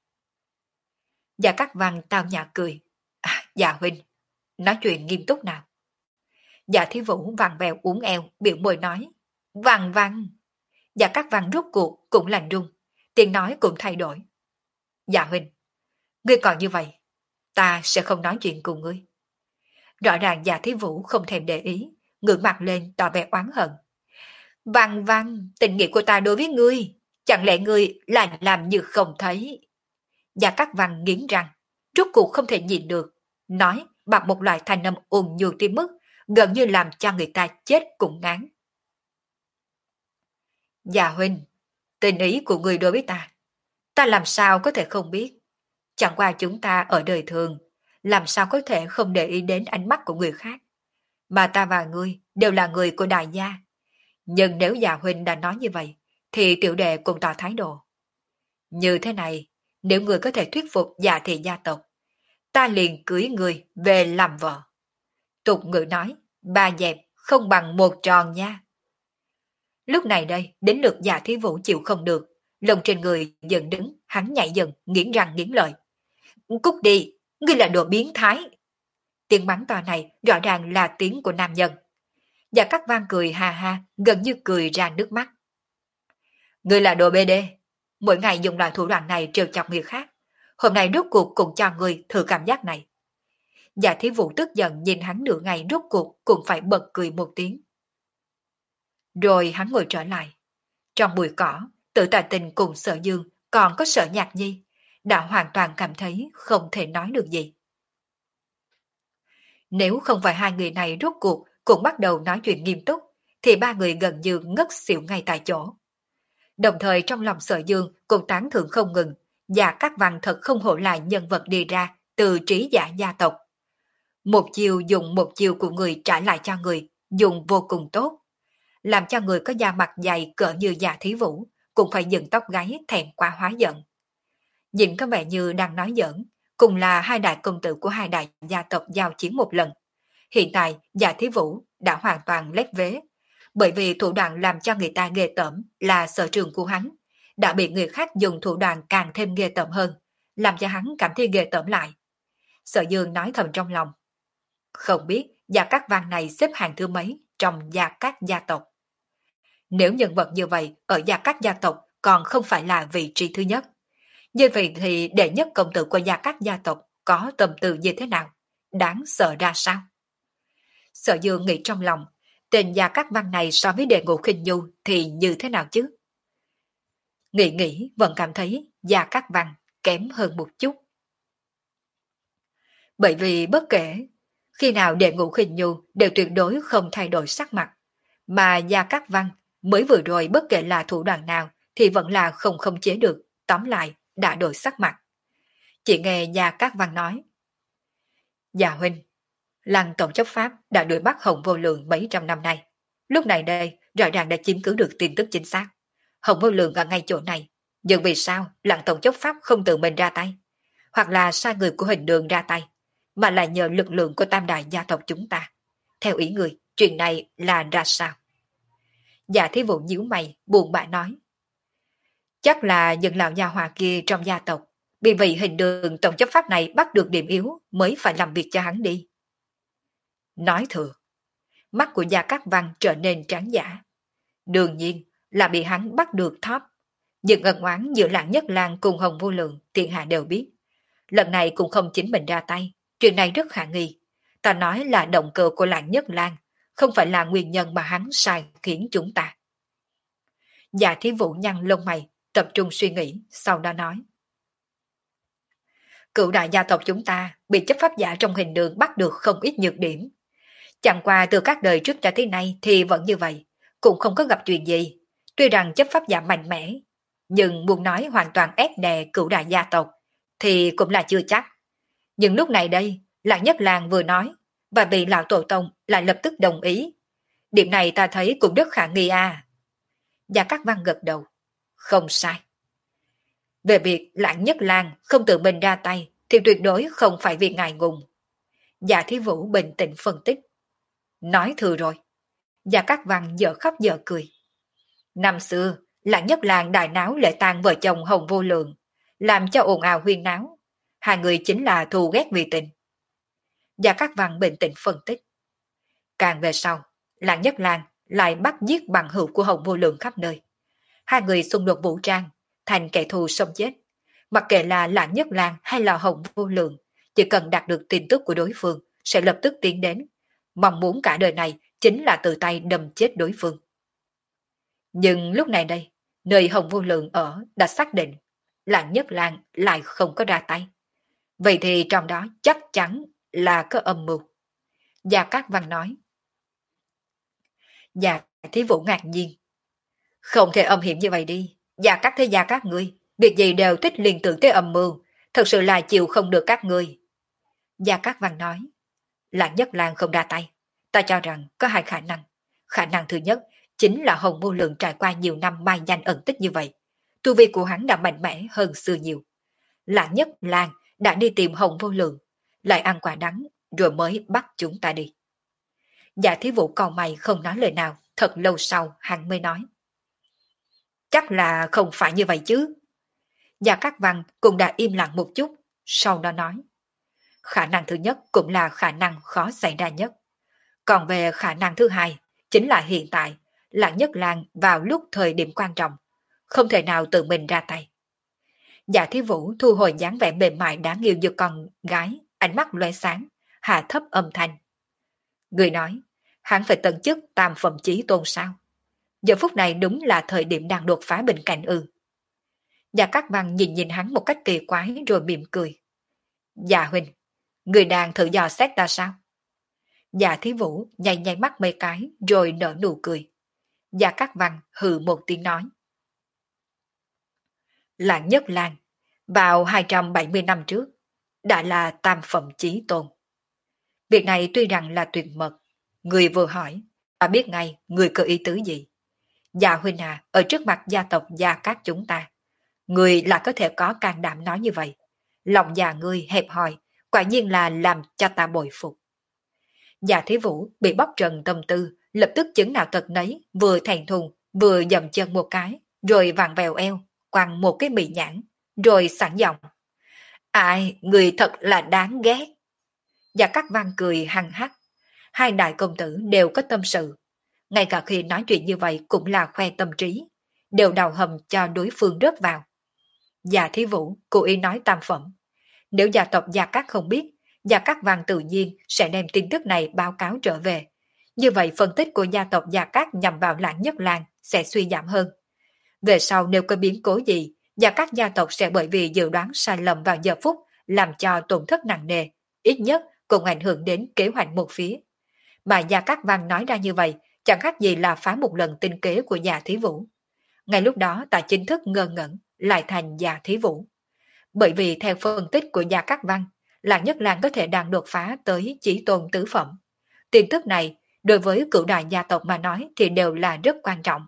[SPEAKER 1] Dạ Cát Văn tao nhã cười. À, dạ huynh, nói chuyện nghiêm túc nào. Dạ Thí Vũ vặn vẹo uốn eo, biểu môi nói. Văn văn. Dạ Cát Văn rút cuộc cũng lạnh run, tiếng nói cũng thay đổi. Dạ huynh, ngươi còn như vậy, ta sẽ không nói chuyện cùng ngươi. Rõ ràng Dạ Thí Vũ không thèm để ý, ngước mặt lên tỏ vẻ oán hận. Văn văn, tình nghĩa của ta đối với ngươi, chẳng lẽ ngươi lại làm như không thấy? Dạ Cát Văn nghiến răng, rốt cuộc không thể nhìn được, nói bằng một loại thanh âm ồn nhu tới mức gần như làm cho người ta chết cũng ngán. Dạ huynh, tình ý của người đối với ta, Ta làm sao có thể không biết? Chẳng qua chúng ta ở đời thường, làm sao có thể không để ý đến ánh mắt của người khác. Mà ta và ngươi đều là người của đại gia. Nhưng nếu già huynh đã nói như vậy, thì tiểu đệ cũng tỏ thái độ. Như thế này, nếu người có thể thuyết phục già thị gia tộc, ta liền cưới người về làm vợ. Tục ngữ nói, ba dẹp không bằng một tròn nha. Lúc này đây, đến lượt già thí vũ chịu không được, lông trên người dần đứng, hắn nhảy dần, nghiến răng nghiến lợi. Cút đi, ngươi là đồ biến thái. Tiếng mắng to này rõ ràng là tiếng của nam nhân. Và các vang cười ha ha, gần như cười ra nước mắt. Ngươi là đồ bê đê, mỗi ngày dùng loại thủ đoạn này trêu chọc người khác. Hôm nay rốt cuộc cũng cho ngươi thử cảm giác này. Dạ thí vũ tức giận nhìn hắn nửa ngày rốt cuộc cũng phải bật cười một tiếng. Rồi hắn ngồi trở lại. Trong bụi cỏ, Tự Tài Tình cùng Sở Dương còn có Sở Nhạc Nhi đã hoàn toàn cảm thấy không thể nói được gì. Nếu không phải hai người này rốt cuộc cũng bắt đầu nói chuyện nghiêm túc, thì ba người gần như ngất xỉu ngay tại chỗ. Đồng thời trong lòng Sở Dương cũng tán thưởng không ngừng, và các văn thật không hổ lại nhân vật đi ra từ trí giả gia tộc. Một chiều dùng một chiều của người trả lại cho người, dùng vô cùng tốt. Làm cho người có da mặt dày cỡ như Dạ Thí Vũ, cũng phải dựng tóc gáy thẹn quá hóa giận. Nhìn có vẻ như đang nói giỡn, cùng là hai đại công tử của hai đại gia tộc giao chiến một lần. Hiện tại, Dạ Thí Vũ đã hoàn toàn lép vế, bởi vì thủ đoạn làm cho người ta ghê tởm là sở trường của hắn, đã bị người khác dùng thủ đoạn càng thêm ghê tởm hơn, làm cho hắn cảm thấy ghê tởm lại. Sở Dương nói thầm trong lòng. Không biết Gia Cát Văn này xếp hạng thứ mấy trong Gia Cát gia tộc. Nếu nhân vật như vậy ở Gia Cát gia tộc còn không phải là vị trí thứ nhất. Như vậy thì đệ nhất công tử của Gia Cát gia tộc có tâm tư như thế nào? Đáng sợ ra sao? Sở Dương nghĩ trong lòng, tên Gia Cát Văn này so với đệ Ngũ Khinh Nhu thì như thế nào chứ? Nghĩ nghĩ vẫn cảm thấy Gia Cát Văn kém hơn một chút. Bởi vì bất kể khi nào đệ Ngũ Khinh Nhu đều tuyệt đối không thay đổi sắc mặt, mà Gia Cát Văn mới vừa rồi bất kể là thủ đoạn nào thì vẫn là không khống chế được, tóm lại đã đổi sắc mặt. Chỉ nghe Gia Cát Văn nói: Dạ huynh, Lăng tổng chấp pháp đã đuổi bắt Hồng Vô Lượng mấy trăm năm nay. Lúc này đây, rõ ràng đã chiếm cứ được tin tức chính xác. Hồng Vô Lượng ở ngay chỗ này, nhưng vì sao Lăng tổng chấp pháp không tự mình ra tay? Hoặc là sai người của hình đường ra tay, mà lại nhờ lực lượng của tam đại gia tộc chúng ta. Theo ý người, chuyện này là ra sao? Dạ Thí Vũ nhíu mày, buồn bã nói. Chắc là những lão gia hòa kia trong gia tộc, bị vị hình đường tổng chấp pháp này bắt được điểm yếu mới phải làm việc cho hắn đi. Nói thừa, mắt của Gia Cát Văn trở nên trắng giả. Đương nhiên là bị hắn bắt được thóp. Nhưng ân oán giữa Lạng Nhất Lang cùng Hồng Vô Lượng thiên hạ đều biết. Lần này cũng không chính mình ra tay, chuyện này rất khả nghi. Ta nói là động cơ của Lạng Nhất Lang, không phải là nguyên nhân mà hắn sai khiến chúng ta. Dạ Thí Vũ nhăn lông mày, tập trung suy nghĩ, sau đó nói. Cựu đại gia tộc chúng ta bị chấp pháp giả trong hình đường bắt được không ít nhược điểm. Chẳng qua từ các đời trước cho tới nay thì vẫn như vậy, cũng không có gặp chuyện gì. Tuy rằng chấp pháp giả mạnh mẽ, nhưng muốn nói hoàn toàn ép đè cựu đại gia tộc thì cũng là chưa chắc. Nhưng lúc này đây, Lạc Nhất Lang vừa nói, và bị lão tổ tông lại lập tức đồng ý. Điểm này ta thấy cũng rất khả nghi à. Gia Cát Văn gật đầu. Không sai. Về việc Lạc Nhất Lang không tự mình ra tay thì tuyệt đối không phải vì ngài ngùng. Dạ Thí Vũ bình tĩnh phân tích. Nói thừa rồi. Gia Cát Văn dở khóc dở cười. Năm xưa, Lạc Nhất Lang đại náo lễ tang vợ chồng Hồng Vô Lượng, làm cho ồn ào huyên náo. Hai người chính là thù ghét vì tình. Gia Cát Văn bình tĩnh phân tích. Càng về sau, Lạc Nhất Lang lại bắt giết bằng hữu của Hồng Vô Lượng khắp nơi. Hai người xung đột vũ trang, thành kẻ thù sống chết. Mặc kệ là Lạc Nhất Lang hay là Hồng Vô Lượng, chỉ cần đạt được tin tức của đối phương, sẽ lập tức tiến đến. Mong muốn cả đời này chính là tự tay đâm chết đối phương. Nhưng lúc này đây, nơi Hồng Vô Lượng ở đã xác định, Lạc Nhất Lang lại không có ra tay. Vậy thì trong đó chắc chắn là có âm mưu. Gia Cát Văn nói. Dạ Thí Vũ ngạc nhiên. Không thể âm hiểm như vậy đi. Gia Cát thế gia các ngươi, Việc gì đều thích liên tưởng tới âm mưu, thật sự là chịu không được các ngươi. Gia Cát Văn nói, Lạc Nhất Lang không ra tay. Ta cho rằng có hai khả năng. Khả năng thứ nhất chính là Hồng Vô Lượng trải qua nhiều năm mai danh ẩn tích như vậy. Tu vi của hắn đã mạnh mẽ hơn xưa nhiều. Lạc Nhất Lang đã đi tìm Hồng Vô Lượng, lại ăn quả đắng rồi mới bắt chúng ta đi. Dạ Thí Vũ cầu mày không nói lời nào, thật lâu sau hắn mới nói. Chắc là không phải như vậy chứ. Dạ Cát Văn cũng đã im lặng một chút, sau đó nói. Khả năng thứ nhất cũng là khả năng khó xảy ra nhất. Còn về khả năng thứ hai, chính là hiện tại, Lạc Nhất Lang vào lúc thời điểm quan trọng, không thể nào tự mình ra tay. Dạ Thí Vũ thu hồi dáng vẻ mềm mại đáng yêu như con gái, ánh mắt lóe sáng, hạ thấp âm thanh. Người nói, hắn phải tận chức tam phẩm chí tôn sao? Giờ phút này đúng là thời điểm đang đột phá bình cảnh ư. Dạ Cát Văn nhìn nhìn hắn một cách kỳ quái rồi mỉm cười. Dạ huynh, người đang thử dò xét ta sao? Dạ Thí Vũ nháy nháy mắt mấy cái rồi nở nụ cười. Dạ Cát Văn hừ một tiếng nói. Lạc Nhất Lang, vào hai trăm bảy mươi năm trước, đã là tam phẩm chí tôn. Việc này tuy rằng là tuyệt mật, người vừa hỏi, ta biết ngay người có ý tứ gì. Dạ huynh à, ở trước mặt gia tộc Gia Cát chúng ta, người là có thể có can đảm nói như vậy. Lòng già ngươi hẹp hòi, quả nhiên là làm cho ta bội phục. Dạ Thí Vũ bị bóc trần tâm tư, lập tức chứng nào tật nấy, vừa thành thùng, vừa dầm chân một cái, rồi vặn vèo eo, quăng một cái mì nhãn, rồi sẵn giọng. Ai, người thật là đáng ghét. Dạ Cát Văn cười hăng hắc. Hai đại công tử đều có tâm sự. Ngay cả khi nói chuyện như vậy cũng là khoe tâm trí, đều đào hầm cho đối phương rớt vào. Dạ Thí Vũ cố ý nói tam phẩm. Nếu gia tộc Gia Cát không biết, Gia Cát Văn tự nhiên sẽ đem tin tức này báo cáo trở về. Như vậy phân tích của gia tộc Gia Cát nhằm vào Lạc Nhất Lang sẽ suy giảm hơn. Về sau nếu có biến cố gì, Gia Cát gia tộc sẽ bởi vì dự đoán sai lầm vào giờ phút làm cho tổn thất nặng nề, ít nhất cũng ảnh hưởng đến kế hoạch một phía. Mà Gia Cát Văn nói ra như vậy, chẳng khác gì là phá một lần tinh kế của Dạ Thí Vũ. Ngay lúc đó ta chính thức ngơ ngẩn, lại thành Dạ Thí Vũ. Bởi vì theo phân tích của Gia Cát Văn, Lạc Nhất Lang có thể đang đột phá tới chỉ tôn tứ phẩm. Tin tức này, đối với cửu đại gia tộc mà nói thì đều là rất quan trọng.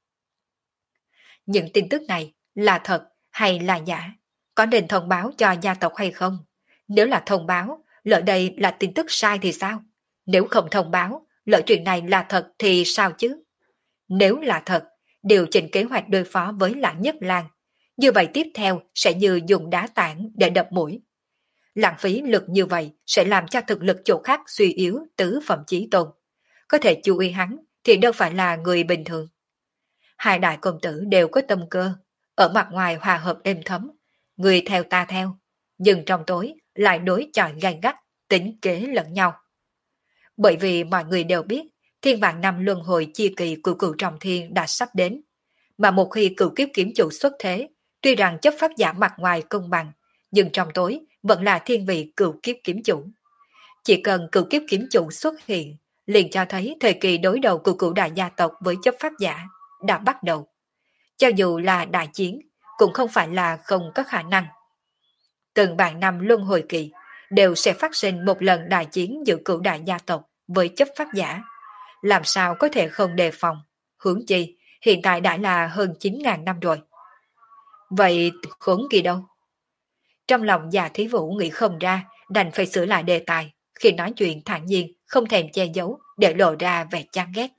[SPEAKER 1] Những tin tức này là thật hay là giả? Có nên thông báo cho gia tộc hay không? Nếu là thông báo, lỡ đây là tin tức sai thì sao? Nếu không thông báo, lỡ chuyện này là thật thì sao chứ? Nếu là thật, điều chỉnh kế hoạch đối phó với Lạc Nhất Lang. Như vậy tiếp theo sẽ như dùng đá tảng để đập mũi. Lãng phí lực như vậy sẽ làm cho thực lực chỗ khác suy yếu tứ phẩm chí tôn. Có thể chú ý hắn thì đâu phải là người bình thường. Hai đại công tử đều có tâm cơ, ở mặt ngoài hòa hợp êm thấm, người theo ta theo, nhưng trong tối lại đối chọi gay gắt, tính kế lẫn nhau. Bởi vì mọi người đều biết, thiên vạn năm luân hồi chi kỳ của cửu trọng thiên đã sắp đến, mà một khi cửu kiếp kiếm chủ xuất thế, tuy rằng chấp pháp giả mặt ngoài công bằng, nhưng trong tối vẫn là thiên vị cửu kiếp kiếm chủ. Chỉ cần cửu kiếp kiếm chủ xuất hiện, liền cho thấy thời kỳ đối đầu của cửu đại gia tộc với chấp pháp giả đã bắt đầu. Cho dù là đại chiến, cũng không phải là không có khả năng. Từng vạn năm luân hồi kỳ đều sẽ phát sinh một lần đại chiến giữa cửu đại gia tộc với chấp pháp giả. Làm sao có thể không đề phòng? Hướng chi, hiện tại đã là hơn chín nghìn năm rồi. Vậy khốn kỳ đâu? Trong lòng Dạ Thí Vũ nghĩ không ra, đành phải sửa lại đề tài, khi nói chuyện thản nhiên, không thèm che giấu, để lộ ra vẻ chán ghét.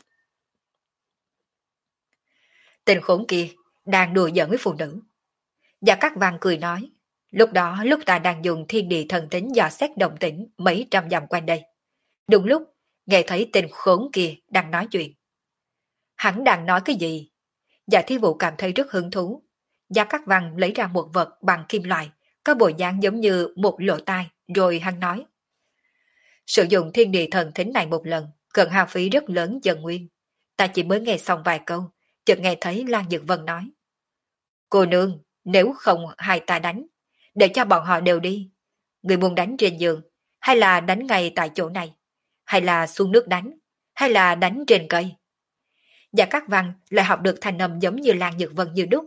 [SPEAKER 1] Tên khốn kia, đang đùa giỡn với phụ nữ. Dạ Cát Văn cười nói, lúc đó lúc ta đang dùng thiên địa thần tính dò xét động tĩnh mấy trăm dặm quanh đây. Đúng lúc, nghe thấy tên khốn kia đang nói chuyện. Hắn đang nói cái gì? Dạ Thí Vũ cảm thấy rất hứng thú. Dạ Cát Văn lấy ra một vật bằng kim loại, có bộ dáng giống như một lỗ tai, rồi hắn nói. Sử dụng thiên địa thần thính này một lần, cần hao phí rất lớn dần nguyên. Ta chỉ mới nghe xong vài câu, chợt nghe thấy Lan Dược Vân nói. Cô nương, nếu không hai ta đánh, để cho bọn họ đều đi. Người muốn đánh trên giường, hay là đánh ngay tại chỗ này, hay là xuống nước đánh, hay là đánh trên cây. Dạ Cát Văn lại học được thành âm giống như Lan Dược Vân như đúc,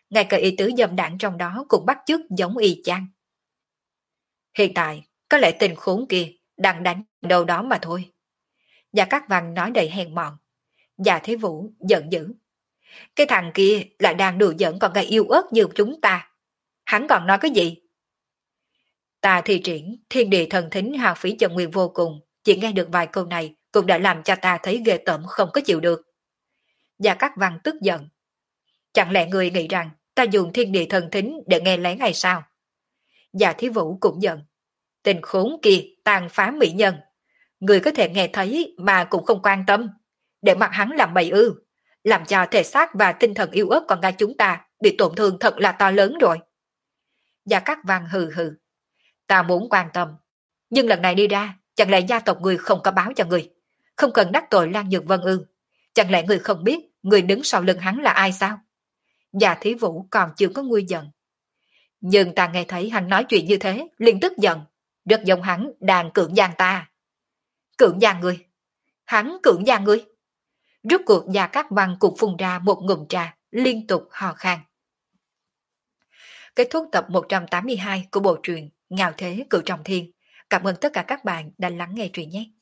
[SPEAKER 1] ngay cả ý tứ dâm đảng trong đó cũng bắt chước giống y chang. Hiện tại, có lẽ tình khốn kia đang đánh đâu đó mà thôi. Gia Cát Văn nói đầy hèn mọn. Gia Thế Vũ giận dữ. Cái thằng kia lại đang đùa giỡn con gái yêu ớt như chúng ta. Hắn còn nói cái gì? Ta thi triển thiên địa thần thính hào phí chân nguyên vô cùng, chỉ nghe được vài câu này cũng đã làm cho ta thấy ghê tởm không có chịu được. Gia Cát Văn tức giận. Chẳng lẽ người nghĩ rằng ta dùng thiên địa thần thính để nghe lén hay sao? Gia Thế Vũ cũng giận. Tình khốn kia tàn phá mỹ nhân. Người có thể nghe thấy mà cũng không quan tâm. Để mặc hắn làm bậy ư. Làm cho thể xác và tinh thần yêu ớt con gái chúng ta bị tổn thương thật là to lớn rồi. Gia Cát Văn hừ hừ. Ta muốn quan tâm. Nhưng lần này đi ra, chẳng lẽ gia tộc người không có báo cho người? Không cần đắc tội Lan Nhược Vân ư? Chẳng lẽ người không biết người đứng sau lưng hắn là ai sao? Gia Thí Vũ còn chưa có nguôi giận. Nhưng ta nghe thấy hắn nói chuyện như thế, liền tức giận. Rất giống hắn đang cưỡng gian ta. Cưỡng gian người? Hắn cưỡng gian người? Rốt cuộc Gia Cát Văn cũng phun ra một ngụm trà, liên tục hò khan. Kết thúc tập một trăm tám mươi hai của bộ truyện Ngạo Thế Cửu Trọng Thiên. Cảm ơn tất cả các bạn đã lắng nghe truyện nhé.